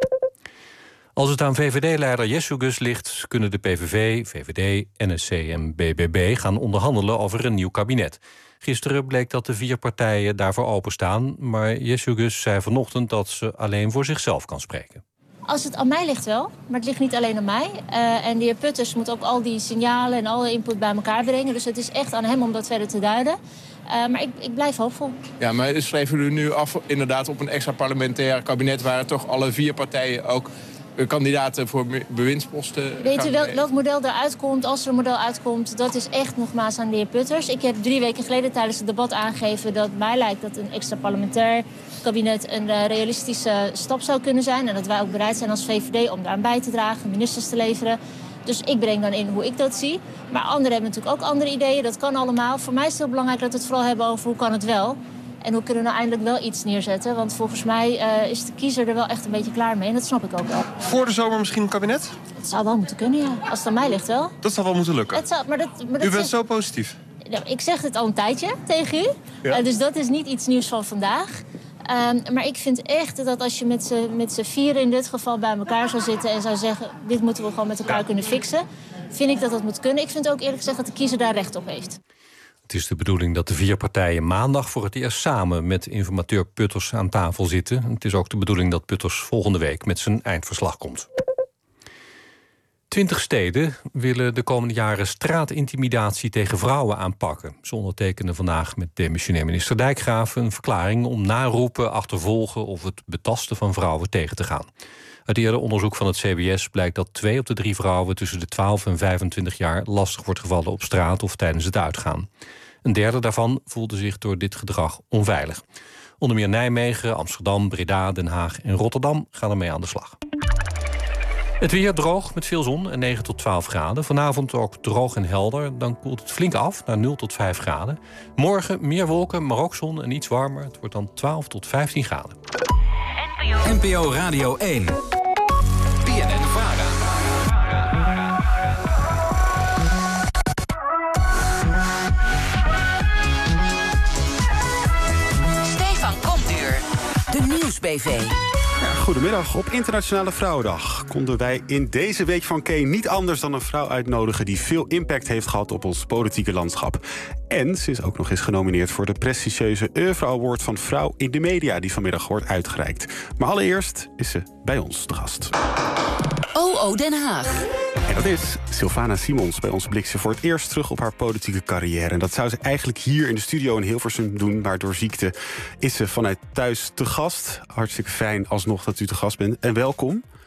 Als het aan VVD-leider Jessugus ligt, kunnen de PVV, VVD, NSC en BBB gaan onderhandelen over een nieuw kabinet. Gisteren bleek dat de 4 partijen daarvoor openstaan, maar Jessugus zei vanochtend dat ze alleen voor zichzelf kan spreken. Als het aan mij ligt wel, maar het ligt niet alleen aan mij. En de heer Putters moet ook al die signalen en alle input bij elkaar brengen. Dus het is echt aan hem om dat verder te duiden. Maar ik blijf hoopvol. Ja, maar schreven u nu af inderdaad op een extra parlementair kabinet waar toch alle 4 partijen ook kandidaten voor bewindsposten. Weet u welk model eruit komt, als er een model uitkomt, dat is echt nogmaals aan de heer Putters. Ik heb 3 weken geleden tijdens het debat aangegeven dat mij lijkt dat een extra parlementair kabinet een realistische stap zou kunnen zijn. En dat wij ook bereid zijn als VVD om daar aan bij te dragen, ministers te leveren. Dus ik breng dan in hoe ik dat zie. Maar anderen hebben natuurlijk ook andere ideeën, dat kan allemaal. Voor mij is het heel belangrijk dat we het vooral hebben over hoe kan het wel. En hoe kunnen we nou eindelijk wel iets neerzetten? Want volgens mij is de kiezer er wel echt een beetje klaar mee. En dat snap ik ook wel. Voor de zomer misschien een kabinet? Het zou wel moeten kunnen, ja. Als het aan mij ligt wel. Dat zou wel moeten lukken. U bent zo positief. Ik zeg het al een tijdje tegen u. Ja. Dus dat is niet iets nieuws van vandaag. Maar ik vind echt dat als je met z'n 4 in dit geval bij elkaar zou zitten en zou zeggen, dit moeten we gewoon met elkaar kunnen fixen, vind ik dat moet kunnen. Ik vind ook eerlijk gezegd dat de kiezer daar recht op heeft. Het is de bedoeling dat de 4 partijen maandag voor het eerst samen met informateur Putters aan tafel zitten. Het is ook de bedoeling dat Putters volgende week met zijn eindverslag komt. 20 steden willen de komende jaren straatintimidatie tegen vrouwen aanpakken. Ze ondertekenen vandaag met demissionair minister Dijkgraaf een verklaring om naroepen, achtervolgen of het betasten van vrouwen tegen te gaan. Uit eerder onderzoek van het CBS blijkt dat 2 op de 3 vrouwen tussen de 12 en 25 jaar lastig wordt gevallen op straat of tijdens het uitgaan. Een derde daarvan voelde zich door dit gedrag onveilig. Onder meer Nijmegen, Amsterdam, Breda, Den Haag en Rotterdam gaan ermee aan de slag. Het weer droog met veel zon en 9 tot 12 graden. Vanavond ook droog en helder. Dan koelt het flink af naar 0 tot 5 graden. Morgen meer wolken, maar ook zon en iets warmer. Het wordt dan 12 tot 15 graden. NPO Radio 1. BNN-VARA. Stefan Komduur. De Nieuwsbv. Goedemiddag. Op Internationale Vrouwendag konden wij in deze week van Kay niet anders dan een vrouw uitnodigen die veel impact heeft gehad op ons politieke landschap. En ze is ook nog eens genomineerd voor de prestigieuze Oeuvre Award van Vrouw in de Media, die vanmiddag wordt uitgereikt. Maar allereerst is ze bij ons te gast. OO Den Haag. En dat is Sylvana Simons. Bij ons blikt ze voor het eerst terug op haar politieke carrière. En dat zou ze eigenlijk hier in de studio in Hilversum doen. Maar door ziekte is ze vanuit thuis te gast. Hartstikke fijn alsnog dat u te gast bent. En welkom.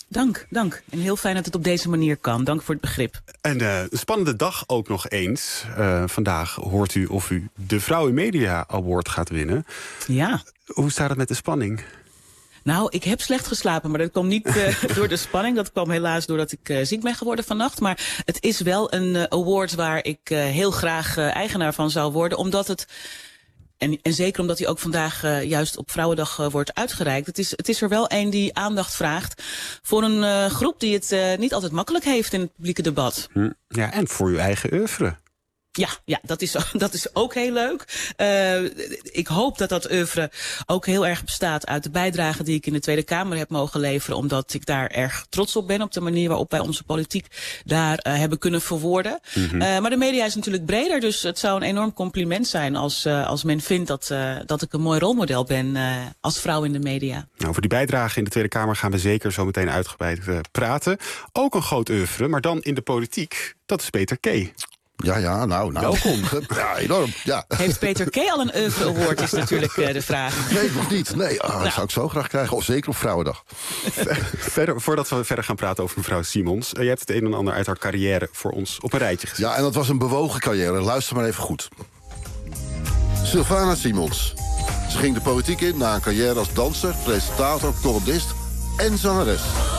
Dank. En heel fijn dat het op deze manier kan. Dank voor het begrip. En een spannende dag ook nog eens. Vandaag hoort u of u de Vrouw in Media Award gaat winnen. Ja. Hoe staat het met de spanning? Nou, ik heb slecht geslapen, maar dat kwam niet door de spanning. Dat kwam helaas doordat ik ziek ben geworden vannacht. Maar het is wel een award waar ik heel graag eigenaar van zou worden. Omdat het... En zeker omdat hij ook vandaag juist op Vrouwendag wordt uitgereikt. Het is er wel een die aandacht vraagt voor een groep die het niet altijd makkelijk heeft in het publieke debat. Ja, en voor uw eigen oeuvre. Ja, dat is ook heel leuk. Ik hoop dat oeuvre ook heel erg bestaat uit de bijdrage die ik in de Tweede Kamer heb mogen leveren. Omdat ik daar erg trots op ben, op de manier waarop wij onze politiek daar hebben kunnen verwoorden. Maar de media is natuurlijk breder, dus het zou een enorm compliment zijn als men vindt dat ik een mooi rolmodel ben als vrouw in de media. Nou, over die bijdrage in de Tweede Kamer gaan we zeker zo meteen uitgebreid praten. Ook een groot oeuvre, maar dan in de politiek. Dat is Peter K. Ja, nou. Welkom. Ja, enorm. Ja. Heeft Peter K. al een oeuvre award, is natuurlijk de vraag. Nee, nog niet. Nee, dat zou ik zo graag krijgen. Of zeker op Vrouwendag. Voordat we verder gaan praten over mevrouw Simons. Je hebt het een en ander uit haar carrière voor ons op een rijtje gezet. Ja, en dat was een bewogen carrière. Luister maar even goed. Sylvana Simons. Ze ging de politiek in na een carrière als danser, presentator, columnist en zangeres.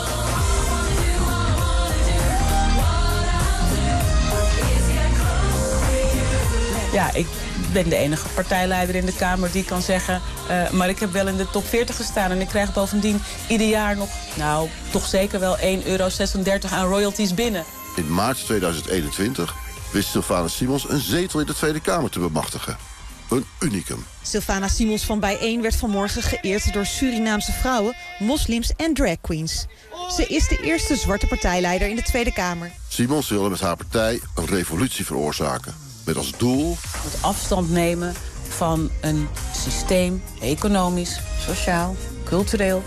Ja, ik ben de enige partijleider in de Kamer die kan zeggen... maar ik heb wel in de top 40 gestaan en ik krijg bovendien ieder jaar nog... nou, toch zeker wel €1,36 aan royalties binnen. In maart 2021 wist Sylvana Simons een zetel in de Tweede Kamer te bemachtigen. Een unicum. Sylvana Simons van Bijeen werd vanmorgen geëerd door Surinaamse vrouwen, moslims en drag queens. Ze is de eerste zwarte partijleider in de Tweede Kamer. Simons wilde met haar partij een revolutie veroorzaken. Met als doel... het afstand nemen van een systeem, economisch, sociaal, cultureel...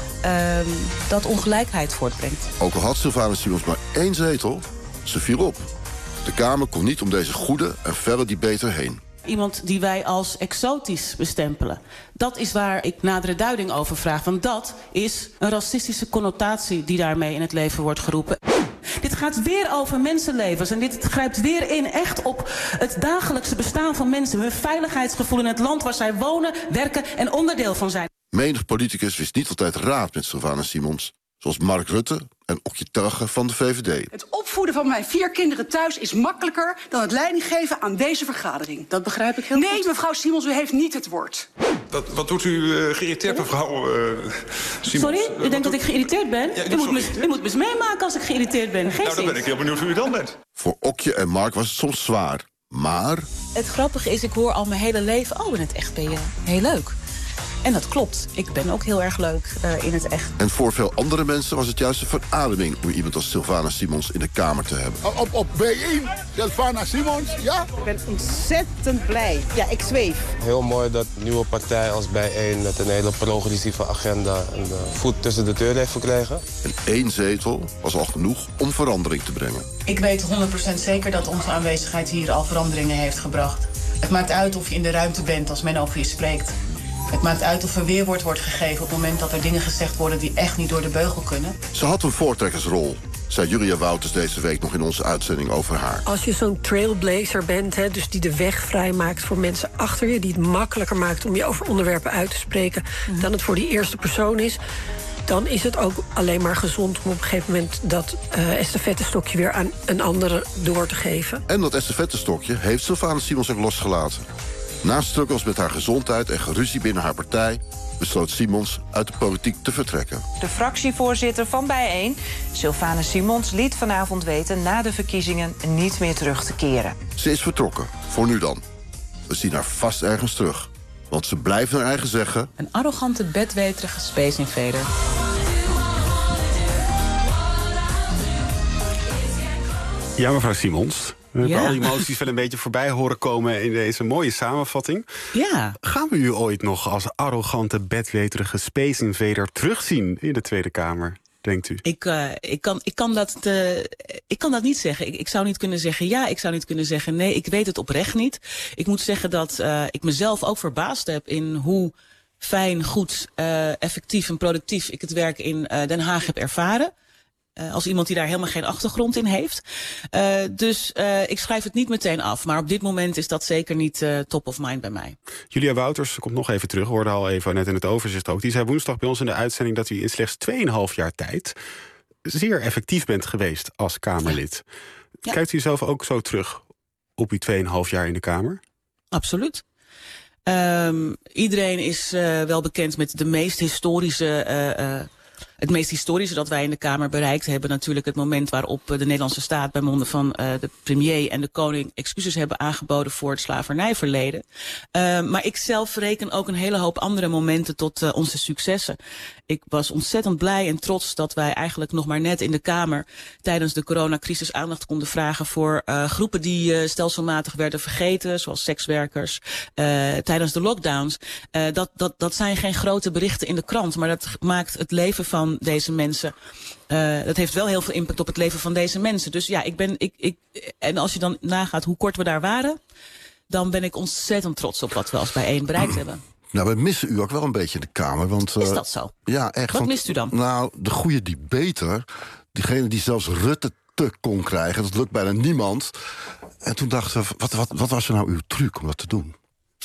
dat ongelijkheid voortbrengt. Ook al had Sylvana Simons maar 1 zetel, ze viel op. De Kamer kon niet om deze goede en felle debater heen. Iemand die wij als exotisch bestempelen. Dat is waar ik nadere duiding over vraag. Want dat is een racistische connotatie die daarmee in het leven wordt geroepen. Dit gaat weer over mensenlevens. En dit grijpt weer in echt op het dagelijkse bestaan van mensen. Hun veiligheidsgevoel in het land waar zij wonen, werken en onderdeel van zijn. Menig politicus wist niet altijd raad met Sylvana Simons. Zoals Mark Rutte en Okje Telge van de VVD. Het opvoeden van mijn 4 kinderen thuis is makkelijker dan het leiding geven aan deze vergadering. Dat begrijp ik heel goed. Nee, mevrouw Simons, u heeft niet het woord. Wat doet u geïrriteerd, mevrouw Simons? Sorry, u denkt dat ik geïrriteerd ben? Ja, u moet me eens meemaken als ik geïrriteerd ben. Nou, dan ben ik heel benieuwd hoe u dan bent. Voor Okje en Mark was het soms zwaar, maar... Het grappige is, ik hoor al mijn hele leven... oh, in het echt ben je heel leuk. En dat klopt. Ik ben ook heel erg leuk in het echt. En voor veel andere mensen was het juist een verademing... om iemand als Sylvana Simons in de Kamer te hebben. Op B1, Sylvana Simons, ja? Ik ben ontzettend blij. Ja, ik zweef. Heel mooi dat een nieuwe partij als Bijeen... met een hele progressieve agenda een voet tussen de deur heeft gekregen. En 1 zetel was al genoeg om verandering te brengen. Ik weet 100% zeker dat onze aanwezigheid hier al veranderingen heeft gebracht. Het maakt uit of je in de ruimte bent als men over je spreekt. Het maakt uit of er weerwoord wordt gegeven op het moment dat er dingen gezegd worden die echt niet door de beugel kunnen. Ze had een voortrekkersrol, zei Julia Wouters deze week nog in onze uitzending over haar. Als je zo'n trailblazer bent, dus die de weg vrijmaakt voor mensen achter je... die het makkelijker maakt om je over onderwerpen uit te spreken... dan het voor die eerste persoon is... dan is het ook alleen maar gezond om op een gegeven moment... dat estafettestokje weer aan een andere door te geven. En dat estafettestokje heeft Sylvana Simons ook losgelaten. Na struggles met haar gezondheid en geruzie binnen haar partij... besloot Simons uit de politiek te vertrekken. De fractievoorzitter van Bijeen, Sylvana Simons, liet vanavond weten... na de verkiezingen niet meer terug te keren. Ze is vertrokken, voor nu dan. We zien haar vast ergens terug. Want ze blijft naar eigen zeggen... een arrogante, bedweterige space invader. Ja, mevrouw Simons. We hebben al die emoties wel een beetje voorbij horen komen in deze mooie samenvatting. Ja. Gaan we u ooit nog als arrogante, bedweterige space invader terugzien in de Tweede Kamer, denkt u? Ik kan dat niet zeggen. Ik zou niet kunnen zeggen ja, ik zou niet kunnen zeggen nee. Ik weet het oprecht niet. Ik moet zeggen dat ik mezelf ook verbaasd heb in hoe fijn, goed, effectief en productief ik het werk in Den Haag heb ervaren. Als iemand die daar helemaal geen achtergrond in heeft. Dus ik schrijf het niet meteen af. Maar op dit moment is dat zeker niet top of mind bij mij. Julia Wouters komt nog even terug. We hoorden al even net in het overzicht ook. Die zei woensdag bij ons in de uitzending dat u in slechts 2,5 jaar tijd zeer effectief bent geweest als Kamerlid. Ja. Kijkt u zelf ook zo terug op uw 2,5 jaar in de Kamer? Absoluut. Iedereen is wel bekend met de meest historische... Het meest historische dat wij in de Kamer bereikt hebben, natuurlijk het moment waarop de Nederlandse staat bij monden van de premier en de koning excuses hebben aangeboden voor het slavernijverleden. Maar ik zelf reken ook een hele hoop andere momenten tot onze successen. Ik was ontzettend blij en trots dat wij eigenlijk nog maar net in de Kamer tijdens de coronacrisis aandacht konden vragen voor groepen die stelselmatig werden vergeten, zoals sekswerkers, tijdens de lockdowns. Dat zijn geen grote berichten in de krant, maar dat maakt het leven van deze mensen. Dat heeft wel heel veel impact op het leven van deze mensen. Dus ja, en als je dan nagaat hoe kort we daar waren, dan ben ik ontzettend trots op wat we als bijeen bereikt hebben. Nou, we missen u ook wel een beetje in de Kamer. Want, is dat zo? Ja, echt. Wat mist u dan? Nou, de goede debater, diegene die zelfs Rutte te kon krijgen, dat lukt bijna niemand. En toen dachten we, wat was er nou uw truc om dat te doen?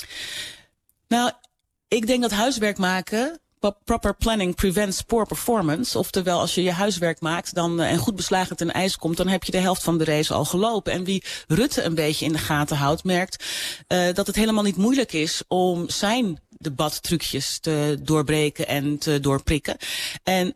Nou, ik denk dat huiswerk maken, proper planning prevents poor performance. Oftewel, als je je huiswerk maakt en goed beslagen ten ijs komt, dan heb je de helft van de race al gelopen. En wie Rutte een beetje in de gaten houdt, merkt dat het helemaal niet moeilijk is om zijn debattrucjes te doorbreken en te doorprikken. En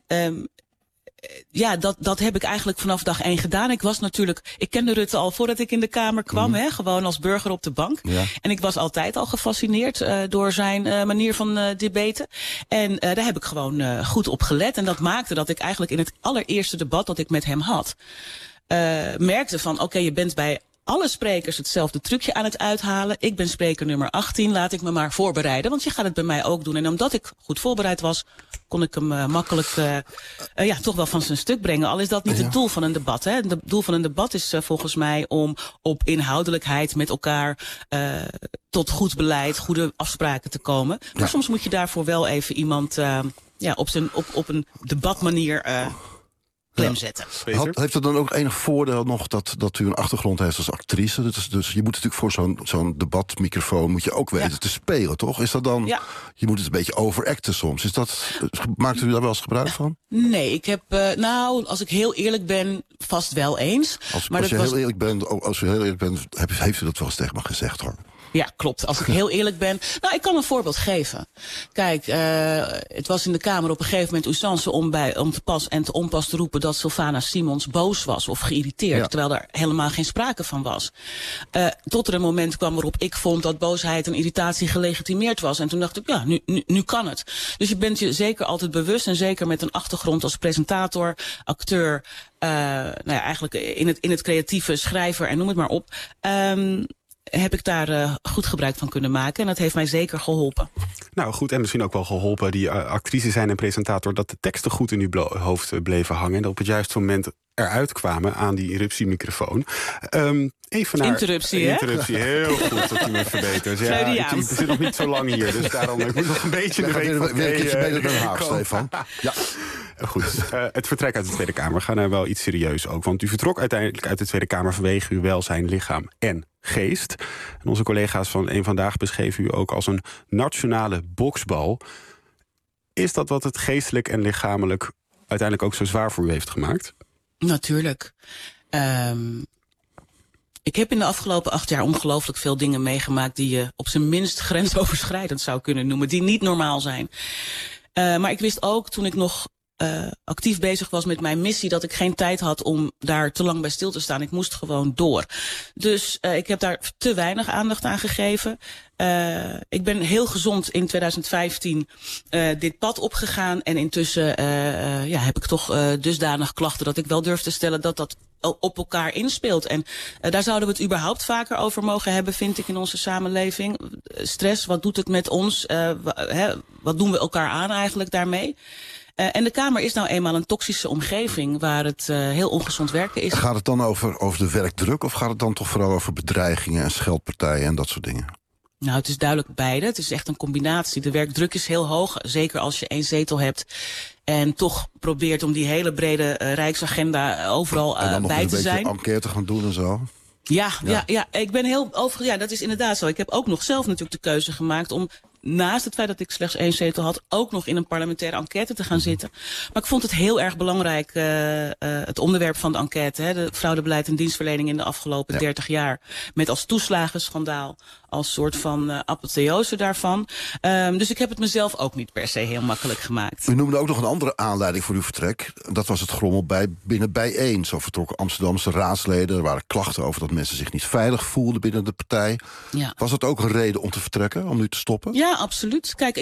ja, dat heb ik eigenlijk vanaf dag 1 gedaan. Ik kende Rutte al voordat ik in de Kamer kwam, gewoon als burger op de bank. Ja. En ik was altijd al gefascineerd door zijn manier van debaten. En daar heb ik gewoon goed op gelet. En dat maakte dat ik eigenlijk in het allereerste debat dat ik met hem had, merkte van oké, je bent bij alle sprekers hetzelfde trucje aan het uithalen. Ik ben spreker nummer 18, laat ik me maar voorbereiden. Want je gaat het bij mij ook doen. En omdat ik goed voorbereid was, kon ik hem makkelijk toch wel van zijn stuk brengen. Al is dat niet het doel van een debat. Hè. Het doel van een debat is volgens mij om op inhoudelijkheid met elkaar tot goed beleid, goede afspraken te komen. Maar soms moet je daarvoor wel even iemand op een debatmanier klem zetten. Heeft het dan ook enig voordeel nog dat u een achtergrond heeft als actrice? Dus je moet natuurlijk voor zo'n debatmicrofoon moet je ook weten te spelen, toch? Is dat dan? Ja. Je moet het een beetje overacten soms. Maakt u daar wel eens gebruik van? Nee, ik heb als ik heel eerlijk ben, vast wel eens. Als u heel eerlijk bent, heeft u dat wel eens tegen me gezegd, hoor. Ja, klopt. Als ik heel eerlijk ben. Nou, ik kan een voorbeeld geven. Kijk, het was in de Kamer op een gegeven moment usance om te pas en te onpas te roepen dat Sylvana Simons boos was of geïrriteerd. Terwijl daar helemaal geen sprake van was. Tot er een moment kwam waarop ik vond dat boosheid en irritatie gelegitimeerd was. En toen dacht ik, ja, nu kan het. Dus je bent je zeker altijd bewust en zeker met een achtergrond als presentator, acteur, eigenlijk in het creatieve, schrijver en noem het maar op. Heb ik daar goed gebruik van kunnen maken. En dat heeft mij zeker geholpen. Nou goed, en misschien ook wel geholpen, die actrice zijn en presentator, dat de teksten goed in uw hoofd bleven hangen. En dat op het juiste moment eruit kwamen aan die interruptiemicrofoon. Even naar interruptie, heel goed dat u me verbetert. Ja, ik zit nog niet zo lang hier, dus daarom ik moet nog een beetje de week van mee naar Haag, Stefan. Ja. Goed, het vertrek uit de Tweede Kamer. We gaan er wel iets serieus ook. Want u vertrok uiteindelijk uit de Tweede Kamer vanwege uw welzijn, lichaam en geest. En onze collega's van Eén Vandaag beschreven u ook als een nationale boksbal. Is dat wat het geestelijk en lichamelijk uiteindelijk ook zo zwaar voor u heeft gemaakt? Natuurlijk. Ik heb in de afgelopen 8 jaar ongelooflijk veel dingen meegemaakt die je op zijn minst grensoverschrijdend zou kunnen noemen, die niet normaal zijn. Maar ik wist ook toen ik nog actief bezig was met mijn missie, dat ik geen tijd had om daar te lang bij stil te staan. Ik moest gewoon door. Dus ik heb daar te weinig aandacht aan gegeven. Ik ben heel gezond in 2015 dit pad opgegaan. En intussen heb ik toch dusdanig klachten dat ik wel durf te stellen dat dat op elkaar inspeelt. En daar zouden we het überhaupt vaker over mogen hebben, vind ik, in onze samenleving. Stress, wat doet het met ons? Wat doen we elkaar aan eigenlijk daarmee? En de Kamer is nou eenmaal een toxische omgeving waar het heel ongezond werken is. Gaat het dan over de werkdruk of gaat het dan toch vooral over bedreigingen en scheldpartijen en dat soort dingen? Nou, het is duidelijk beide. Het is echt een combinatie. De werkdruk is heel hoog, zeker als je 1 zetel hebt. En toch probeert om die hele brede Rijksagenda overal bij te zijn. En dan nog een beetje enquête gaan doen en zo. Ja, ik ben ja, dat is inderdaad zo. Ik heb ook nog zelf natuurlijk de keuze gemaakt om naast het feit dat ik slechts 1 zetel had, ook nog in een parlementaire enquête te gaan zitten. Maar ik vond het heel erg belangrijk, het onderwerp van de enquête, de fraudebeleid en dienstverlening in de afgelopen 30 jaar. Met als toeslagenschandaal, als soort van apotheose daarvan. Dus ik heb het mezelf ook niet per se heel makkelijk gemaakt. U noemde ook nog een andere aanleiding voor uw vertrek. Dat was het grommel binnen Bijeen. Zo vertrokken Amsterdamse raadsleden. Er waren klachten over dat mensen zich niet veilig voelden binnen de partij. Ja. Was dat ook een reden om te vertrekken, om nu te stoppen? Ja, absoluut. Kijk,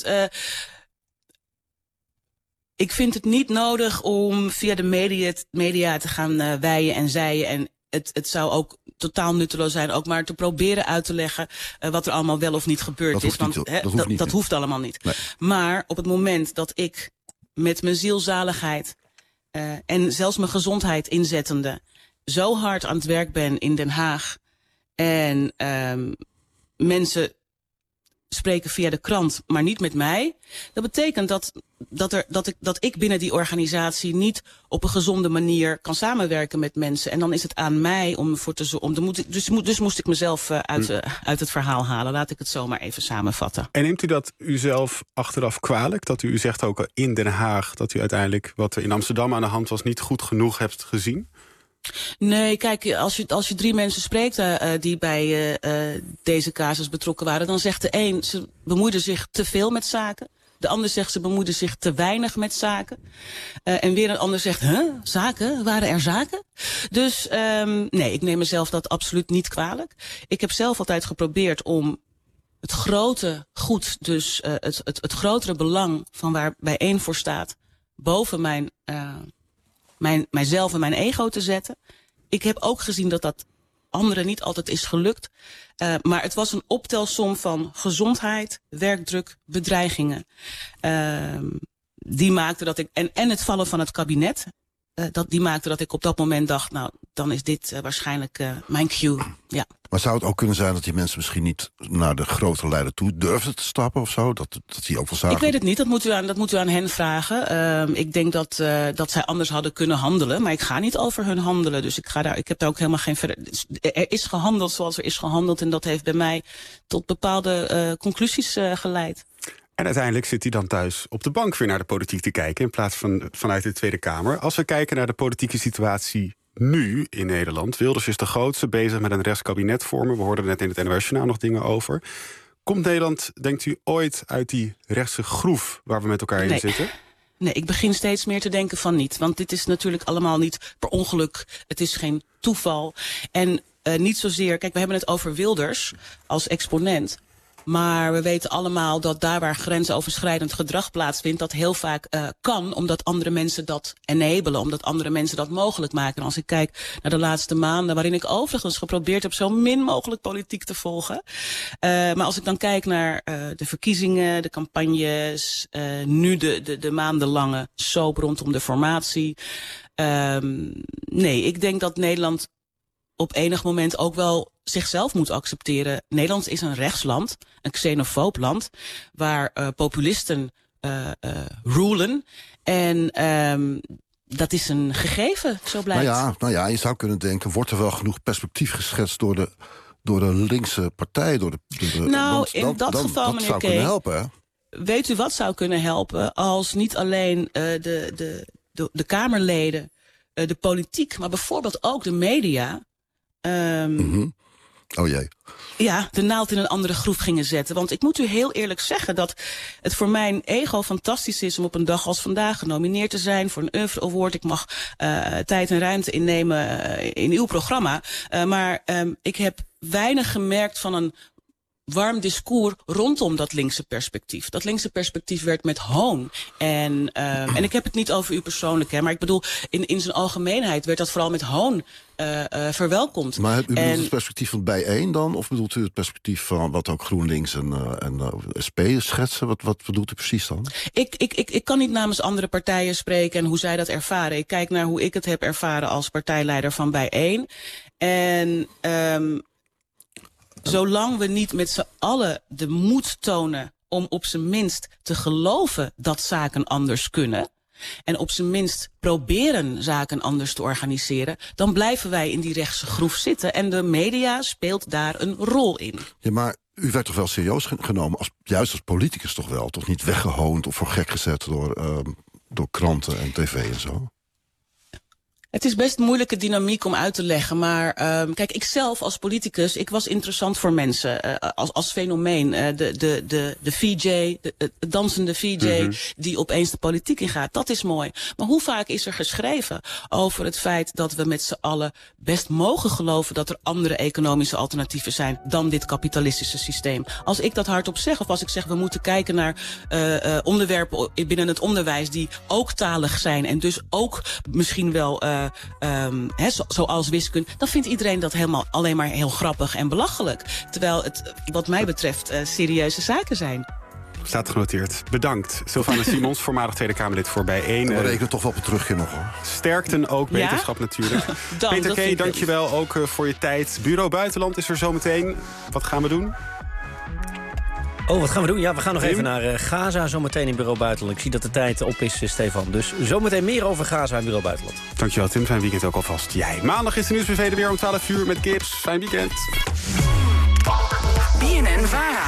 ik vind het niet nodig om via de media te gaan wijen en zijen. En het zou ook totaal nutteloos zijn ook maar te proberen uit te leggen wat er allemaal wel of niet gebeurd is. Want dat hoeft allemaal niet. Nee. Maar op het moment dat ik met mijn zielzaligheid en zelfs mijn gezondheid inzettende zo hard aan het werk ben in Den Haag en mensen spreken via de krant, maar niet met mij. Dat betekent dat ik binnen die organisatie niet op een gezonde manier kan samenwerken met mensen. En dan is het aan mij om ervoor te zorgen. Dus moest ik mezelf uit het verhaal halen. Laat ik het zo maar even samenvatten. En neemt u dat u zelf achteraf kwalijk? Dat u zegt ook in Den Haag dat u uiteindelijk wat er in Amsterdam aan de hand was niet goed genoeg hebt gezien? Nee, kijk, als je 3 mensen spreekt die bij deze casus betrokken waren, dan zegt de een, ze bemoeide zich te veel met zaken. De ander zegt, ze bemoeide zich te weinig met zaken. En weer een ander zegt, zaken? Waren er zaken? Dus nee, ik neem mezelf dat absoluut niet kwalijk. Ik heb zelf altijd geprobeerd om het grote goed, dus het grotere belang van waar Bijeen voor staat, boven mijzelf en mijn ego te zetten. Ik heb ook gezien dat anderen niet altijd is gelukt. Maar het was een optelsom van gezondheid, werkdruk, bedreigingen. Die maakte dat ik en het vallen van het kabinet. Die maakte dat ik op dat moment dacht, nou, dan is dit waarschijnlijk mijn cue. Ja. Maar zou het ook kunnen zijn dat die mensen misschien niet naar de grote leider toe durfden te stappen of zo? Dat die ook wel zagen? Ik weet het niet, dat moet u aan hen vragen. Ik denk dat zij anders hadden kunnen handelen, maar ik ga niet over hun handelen. Dus ik heb daar ook helemaal geen verder. Er is gehandeld zoals er is gehandeld en dat heeft bij mij tot bepaalde conclusies geleid. En uiteindelijk zit hij dan thuis op de bank weer naar de politiek te kijken in plaats van vanuit de Tweede Kamer. Als we kijken naar de politieke situatie nu in Nederland. Wilders is de grootste, bezig met een rechtskabinet vormen. We hoorden net in het NOS-journaal nog dingen over. Komt Nederland, denkt u, ooit uit die rechtse groef waar we met elkaar in zitten? Nee, ik begin steeds meer te denken van niet. Want dit is natuurlijk allemaal niet per ongeluk. Het is geen toeval. En niet zozeer, kijk, we hebben het over Wilders als exponent. Maar we weten allemaal dat daar waar grensoverschrijdend gedrag plaatsvindt, dat heel vaak kan, omdat andere mensen dat enabelen, omdat andere mensen dat mogelijk maken. En als ik kijk naar de laatste maanden, waarin ik overigens geprobeerd heb zo min mogelijk politiek te volgen. Maar als ik dan kijk naar de verkiezingen, de campagnes, nu de maandenlange soap rondom de formatie. Nee, ik denk dat Nederland op enig moment ook wel zichzelf moet accepteren. Nederland is een rechtsland, een xenofoob land, waar populisten rulen. En dat is een gegeven, zo blijkt. Nou ja, je zou kunnen denken, wordt er wel genoeg perspectief geschetst door de linkse partij? In dat geval, meneer zou kunnen helpen, hè? Weet u wat zou kunnen helpen als niet alleen de Kamerleden, de politiek, maar bijvoorbeeld ook de media Oh jee. Ja, de naald in een andere groef gingen zetten. Want ik moet u heel eerlijk zeggen dat het voor mijn ego fantastisch is om op een dag als vandaag genomineerd te zijn voor een Oeuvre Award. Ik mag tijd en ruimte innemen in uw programma. Maar ik heb weinig gemerkt van een warm discours rondom dat linkse perspectief. Dat linkse perspectief werd met hoon. En ik heb het niet over u persoonlijk, hè, maar ik bedoel, in zijn algemeenheid werd dat vooral met hoon verwelkomd. Maar u bedoelt het perspectief van Bijeen dan? Of bedoelt u het perspectief van wat ook GroenLinks en SP schetsen? Wat bedoelt u precies dan? Ik kan niet namens andere partijen spreken en hoe zij dat ervaren. Ik kijk naar hoe ik het heb ervaren als partijleider van Bijeen. En Zolang we niet met z'n allen de moed tonen om op zijn minst te geloven dat zaken anders kunnen, en op zijn minst proberen zaken anders te organiseren, dan blijven wij in die rechtse groef zitten. En de media speelt daar een rol in. Ja, maar u werd toch wel serieus genomen, juist als politicus toch wel? Toch niet weggehoond of voor gek gezet door kranten en tv en zo? Het is best moeilijke dynamiek om uit te leggen. Maar kijk, ik zelf als politicus, ik was interessant voor mensen. Als fenomeen. De VJ, de dansende VJ die opeens de politiek ingaat. Dat is mooi. Maar hoe vaak is er geschreven over het feit dat we met z'n allen best mogen geloven dat er andere economische alternatieven zijn dan dit kapitalistische systeem. Als ik dat hardop zeg, of als ik zeg we moeten kijken naar onderwerpen binnen het onderwijs die ook talig zijn en dus ook misschien wel zoals wiskunde, dan vindt iedereen dat helemaal alleen maar heel grappig en belachelijk. Terwijl het, wat mij betreft, serieuze zaken zijn. Staat genoteerd. Bedankt. Sylvana Simons, voormalig Tweede Kamerlid voor Bijeen. We rekenen toch wel op een terugkeer nog, hoor. Sterkten ook, beterschap natuurlijk. Peter K., dankjewel ook voor je tijd. Bureau Buitenland is er zometeen. Wat gaan we doen? Oh, wat gaan we doen? Ja, we gaan nog even naar Gaza zometeen in Bureau Buitenland. Ik zie dat de tijd op is, Stefan. Dus zometeen meer over Gaza en Bureau Buitenland. Dankjewel, Tim. Fijn weekend ook alvast. Jij. Maandag is de Nieuwsbv er weer om 12 uur met Gibbs. Fijn weekend. BNN-VARA.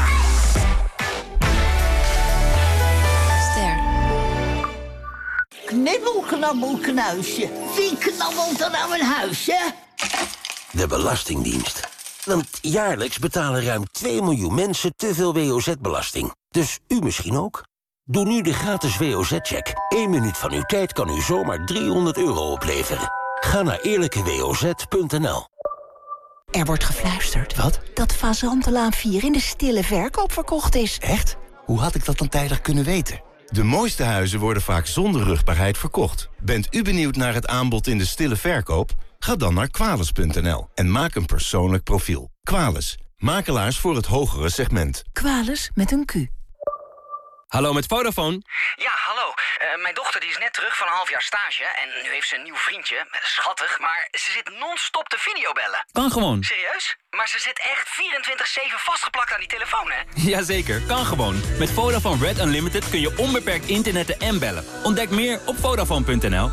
Knibbel, knabbel, knuisje. Wie knabbelt er nou een huisje? De Belastingdienst. Want jaarlijks betalen ruim 2 miljoen mensen te veel WOZ-belasting. Dus u misschien ook? Doe nu de gratis WOZ-check. 1 minuut van uw tijd kan u zomaar €300 opleveren. Ga naar eerlijkewoz.nl. Er wordt gefluisterd. Wat? Dat Fazantelaan 4 in de stille verkoop verkocht is. Echt? Hoe had ik dat dan tijdig kunnen weten? De mooiste huizen worden vaak zonder rugbaarheid verkocht. Bent u benieuwd naar het aanbod in de stille verkoop? Ga dan naar Quales.nl en maak een persoonlijk profiel. Quales, makelaars voor het hogere segment. Quales met een Q. Hallo, met Vodafone. Ja, hallo. Mijn dochter die is net terug van een half jaar stage en nu heeft ze een nieuw vriendje. Schattig, maar ze zit non-stop te videobellen. Kan gewoon. Serieus? Maar ze zit echt 24/7 vastgeplakt aan die telefoon, hè? Jazeker, kan gewoon. Met Vodafone Red Unlimited kun je onbeperkt internetten en bellen. Ontdek meer op Vodafone.nl.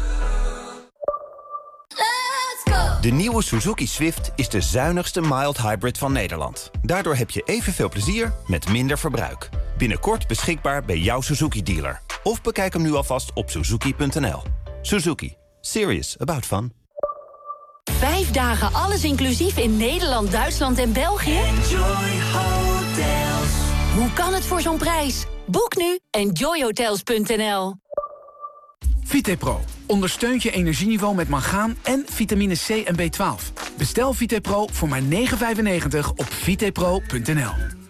De nieuwe Suzuki Swift is de zuinigste mild hybrid van Nederland. Daardoor heb je evenveel plezier met minder verbruik. Binnenkort beschikbaar bij jouw Suzuki-dealer. Of bekijk hem nu alvast op Suzuki.nl. Suzuki. Serious about fun. 5 dagen alles inclusief in Nederland, Duitsland en België? Enjoy Hotels. Hoe kan het voor zo'n prijs? Boek nu enjoyhotels.nl. VitePro ondersteunt je energieniveau met mangaan en vitamine C en B12. Bestel VitePro voor maar €9,95 op vitepro.nl.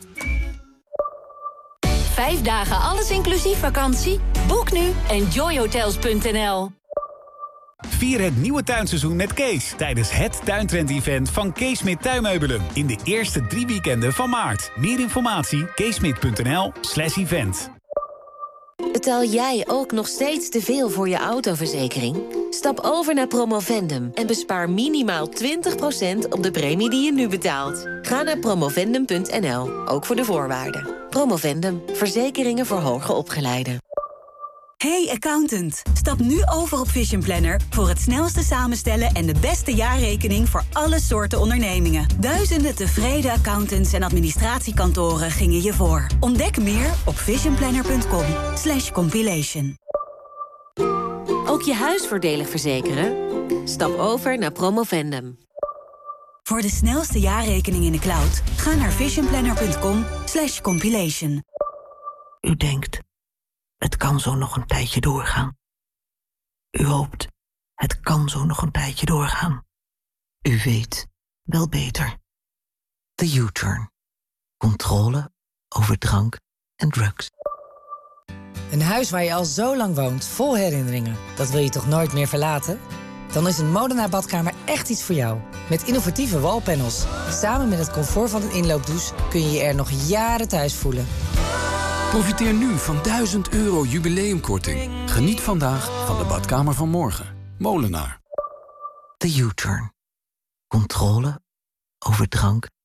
5 dagen alles inclusief vakantie? Boek nu enjoyhotels.nl. Vier het nieuwe tuinseizoen met Kees tijdens het tuintrend-event van Kees Smit Tuinmeubelen in de eerste 3 weekenden van maart. Meer informatie keesmit.nl/event. Betaal jij ook nog steeds te veel voor je autoverzekering? Stap over naar Promovendum en bespaar minimaal 20% op de premie die je nu betaalt. Ga naar promovendum.nl, ook voor de voorwaarden. Promovendum, verzekeringen voor hoger opgeleiden. Hey accountant, stap nu over op Vision Planner voor het snelste samenstellen en de beste jaarrekening voor alle soorten ondernemingen. Duizenden tevreden accountants en administratiekantoren gingen je voor. Ontdek meer op visionplanner.com/compilation. Ook je huis voordelig verzekeren? Stap over naar Promovendum. Voor de snelste jaarrekening in de cloud, ga naar visionplanner.com/compilation. U denkt, het kan zo nog een tijdje doorgaan. U hoopt, het kan zo nog een tijdje doorgaan. U weet, wel beter. De U-turn. Controle over drank en drugs. Een huis waar je al zo lang woont, vol herinneringen. Dat wil je toch nooit meer verlaten? Dan is een Molenaar badkamer echt iets voor jou. Met innovatieve wallpanels. Samen met het comfort van een inloopdouche kun je je er nog jaren thuis voelen. Profiteer nu van €1000 jubileumkorting. Geniet vandaag van de badkamer van morgen. Molenaar. De U-turn. Controle over drank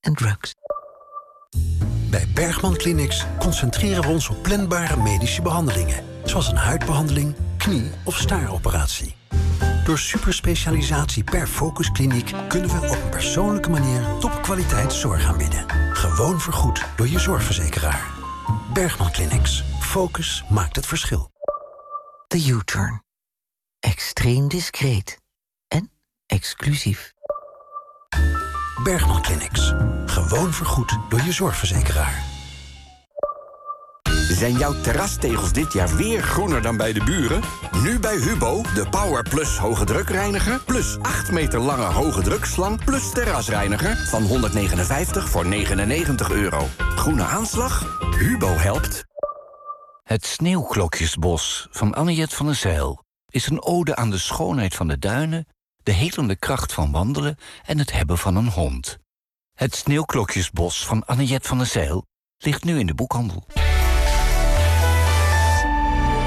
en drugs. Bij Bergman Clinics concentreren we ons op planbare medische behandelingen. Zoals een huidbehandeling, knie- of staaroperatie. Door superspecialisatie per focuskliniek kunnen we op een persoonlijke manier topkwaliteit zorg aanbieden. Gewoon vergoed door je zorgverzekeraar. Bergman Clinics. Focus maakt het verschil. De U-turn. Extreem discreet. En exclusief. Bergman Clinics. Gewoon vergoed door je zorgverzekeraar. Zijn jouw terrastegels dit jaar weer groener dan bij de buren? Nu bij Hubo, de Power Plus hoge drukreiniger... plus 8 meter lange hoge drukslang plus terrasreiniger... van 159 voor €99. Groene aanslag? Hubo helpt. Het Sneeuwklokjesbos van Anne-Jet van der Zijl is een ode aan de schoonheid van de duinen... de helende kracht van wandelen en het hebben van een hond. Het Sneeuwklokjesbos van Anne-Jet van der Zijl ligt nu in de boekhandel.